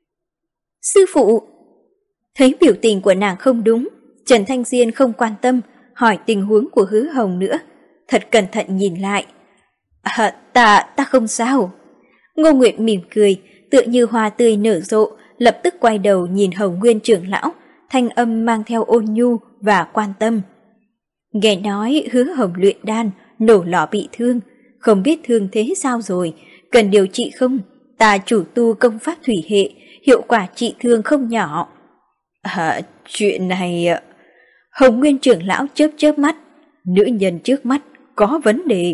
Sư phụ! Thấy biểu tình của nàng không đúng, Trần Thanh Diên không quan tâm, hỏi tình huống của Hứa Hồng nữa. Thật cẩn thận nhìn lại. À, ta, ta không sao. Ngô Nguyệt mỉm cười, tựa như hoa tươi nở rộ, lập tức quay đầu nhìn Hồng Nguyên trưởng lão, thanh âm mang theo ôn nhu và quan tâm. Nghe nói Hứa Hồng luyện đan, nổ lò bị thương, không biết thương thế sao rồi, cần điều trị không? Ta chủ tu công pháp thủy hệ, hiệu quả trị thương không nhỏ. À, chuyện này... Hồng Nguyên trưởng lão chớp chớp mắt, nữ nhân trước mắt có vấn đề.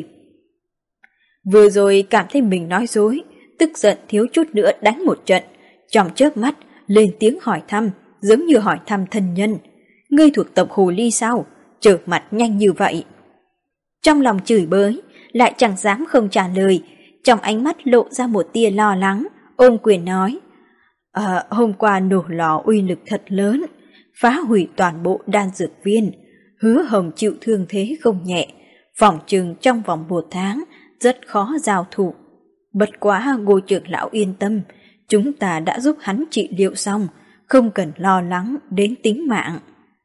Vừa rồi cảm thấy mình nói dối, tức giận thiếu chút nữa đánh một trận, trong chớp mắt lên tiếng hỏi thăm, giống như hỏi thăm thân nhân. Ngươi thuộc tộc Hồ Ly sao? Trở mặt nhanh như vậy. Trong lòng chửi bới, lại chẳng dám không trả lời, trong ánh mắt lộ ra một tia lo lắng, ôm quyền nói. À, hôm qua nổ lò uy lực thật lớn, phá hủy toàn bộ đan dược viên, Hứa Hồng chịu thương thế không nhẹ, phòng chừng trong vòng một tháng rất khó giao thủ. Bất quá Ngô trưởng lão yên tâm, chúng ta đã giúp hắn trị liệu xong, không cần lo lắng đến tính mạng.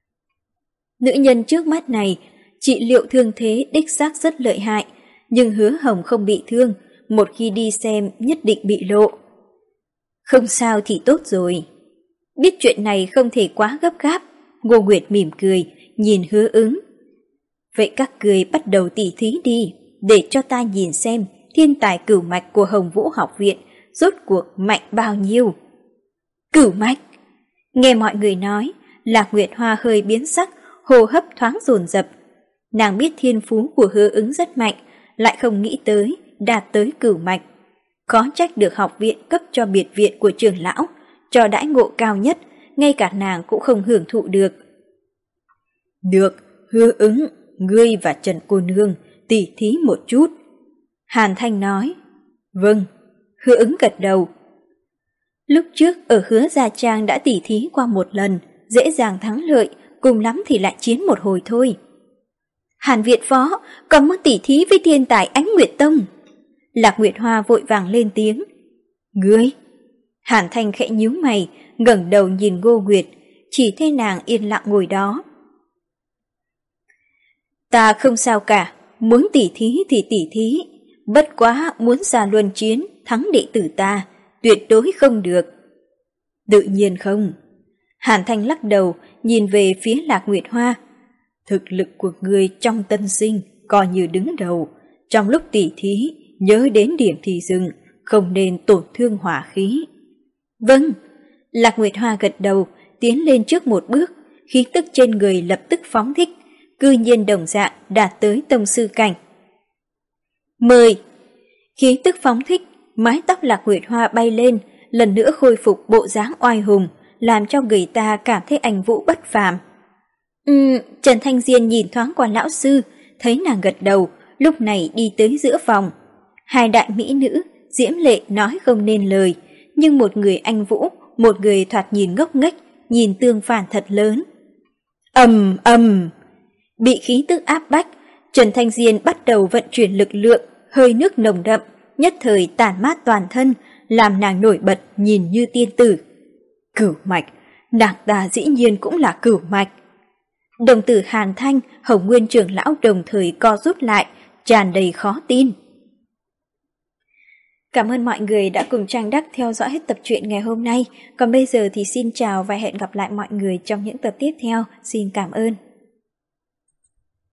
Nữ nhân trước mắt này trị liệu thương thế đích xác rất lợi hại, nhưng Hứa Hồng không bị thương, một khi đi xem nhất định bị lộ. Không sao thì tốt rồi. Biết chuyện này không thể quá gấp gáp, Ngô Nguyệt mỉm cười, nhìn Hứa Ứng. Vậy các người bắt đầu tỉ thí đi, để cho ta nhìn xem thiên tài cửu mạch của Hồng Vũ học viện rốt cuộc mạnh bao nhiêu. Cửu mạch! Nghe mọi người nói, Lạc Nguyệt Hoa hơi biến sắc, hô hấp thoáng dồn dập. Nàng biết thiên phú của Hứa Ứng rất mạnh, lại không nghĩ tới đạt tới cửu mạch. Khó trách được học viện cấp cho biệt viện của trưởng lão, cho đãi ngộ cao nhất, ngay cả nàng cũng không hưởng thụ được. Được, Hứa Ứng, ngươi và Trần cô nương tỉ thí một chút. Hàn Thanh nói. Vâng, Hứa Ứng gật đầu. Lúc trước ở Hứa Gia Trang đã tỉ thí qua một lần, dễ dàng thắng lợi, cùng lắm thì lại chiến một hồi thôi. Hàn Việt Phó còn muốn tỉ thí với thiên tài Ánh Nguyệt Tông. Lạc Nguyệt Hoa vội vàng lên tiếng. Ngươi? Hàn Thanh khẽ nhíu mày, ngẩng đầu nhìn Ngô Nguyệt, chỉ thấy nàng yên lặng ngồi đó. Ta không sao cả, muốn tỉ thí thì tỉ thí, bất quá muốn ra luân chiến thắng đệ tử ta, tuyệt đối không được. Tự nhiên không. Hàn Thanh lắc đầu, nhìn về phía Lạc Nguyệt Hoa. Thực lực của ngươi trong tân sinh coi như đứng đầu, trong lúc tỉ thí nhớ đến điểm thì dừng, không nên tổn thương hỏa khí. Vâng. Lạc Nguyệt Hoa gật đầu, tiến lên trước một bước, khí tức trên người lập tức phóng thích, cư nhiên đồng dạng đạt tới tông sư cảnh. Mời. Khí tức phóng thích, mái tóc Lạc Nguyệt Hoa bay lên, lần nữa khôi phục bộ dáng oai hùng, làm cho người ta cảm thấy anh vũ bất phàm. Ừm, Trần Thanh Diên nhìn thoáng qua lão sư, thấy nàng gật đầu, lúc này đi tới giữa phòng. Hai đại mỹ nữ, diễm lệ nói không nên lời, nhưng một người anh vũ, một người thoạt nhìn ngốc nghếch, nhìn tương phản thật lớn. Ầm ầm, bị khí tức áp bách, Trần Thanh Diên bắt đầu vận chuyển lực lượng, hơi nước nồng đậm, nhất thời tản mát toàn thân, làm nàng nổi bật nhìn như tiên tử. Cửu mạch, nàng ta dĩ nhiên cũng là cửu mạch. Đồng tử Hàn Thanh, Hồng Nguyên trưởng lão đồng thời co rút lại, tràn đầy khó tin. Cảm ơn mọi người đã cùng Trang Đắc theo dõi hết tập truyện ngày hôm nay. Còn bây giờ thì xin chào và hẹn gặp lại mọi người trong những tập tiếp theo. Xin cảm ơn.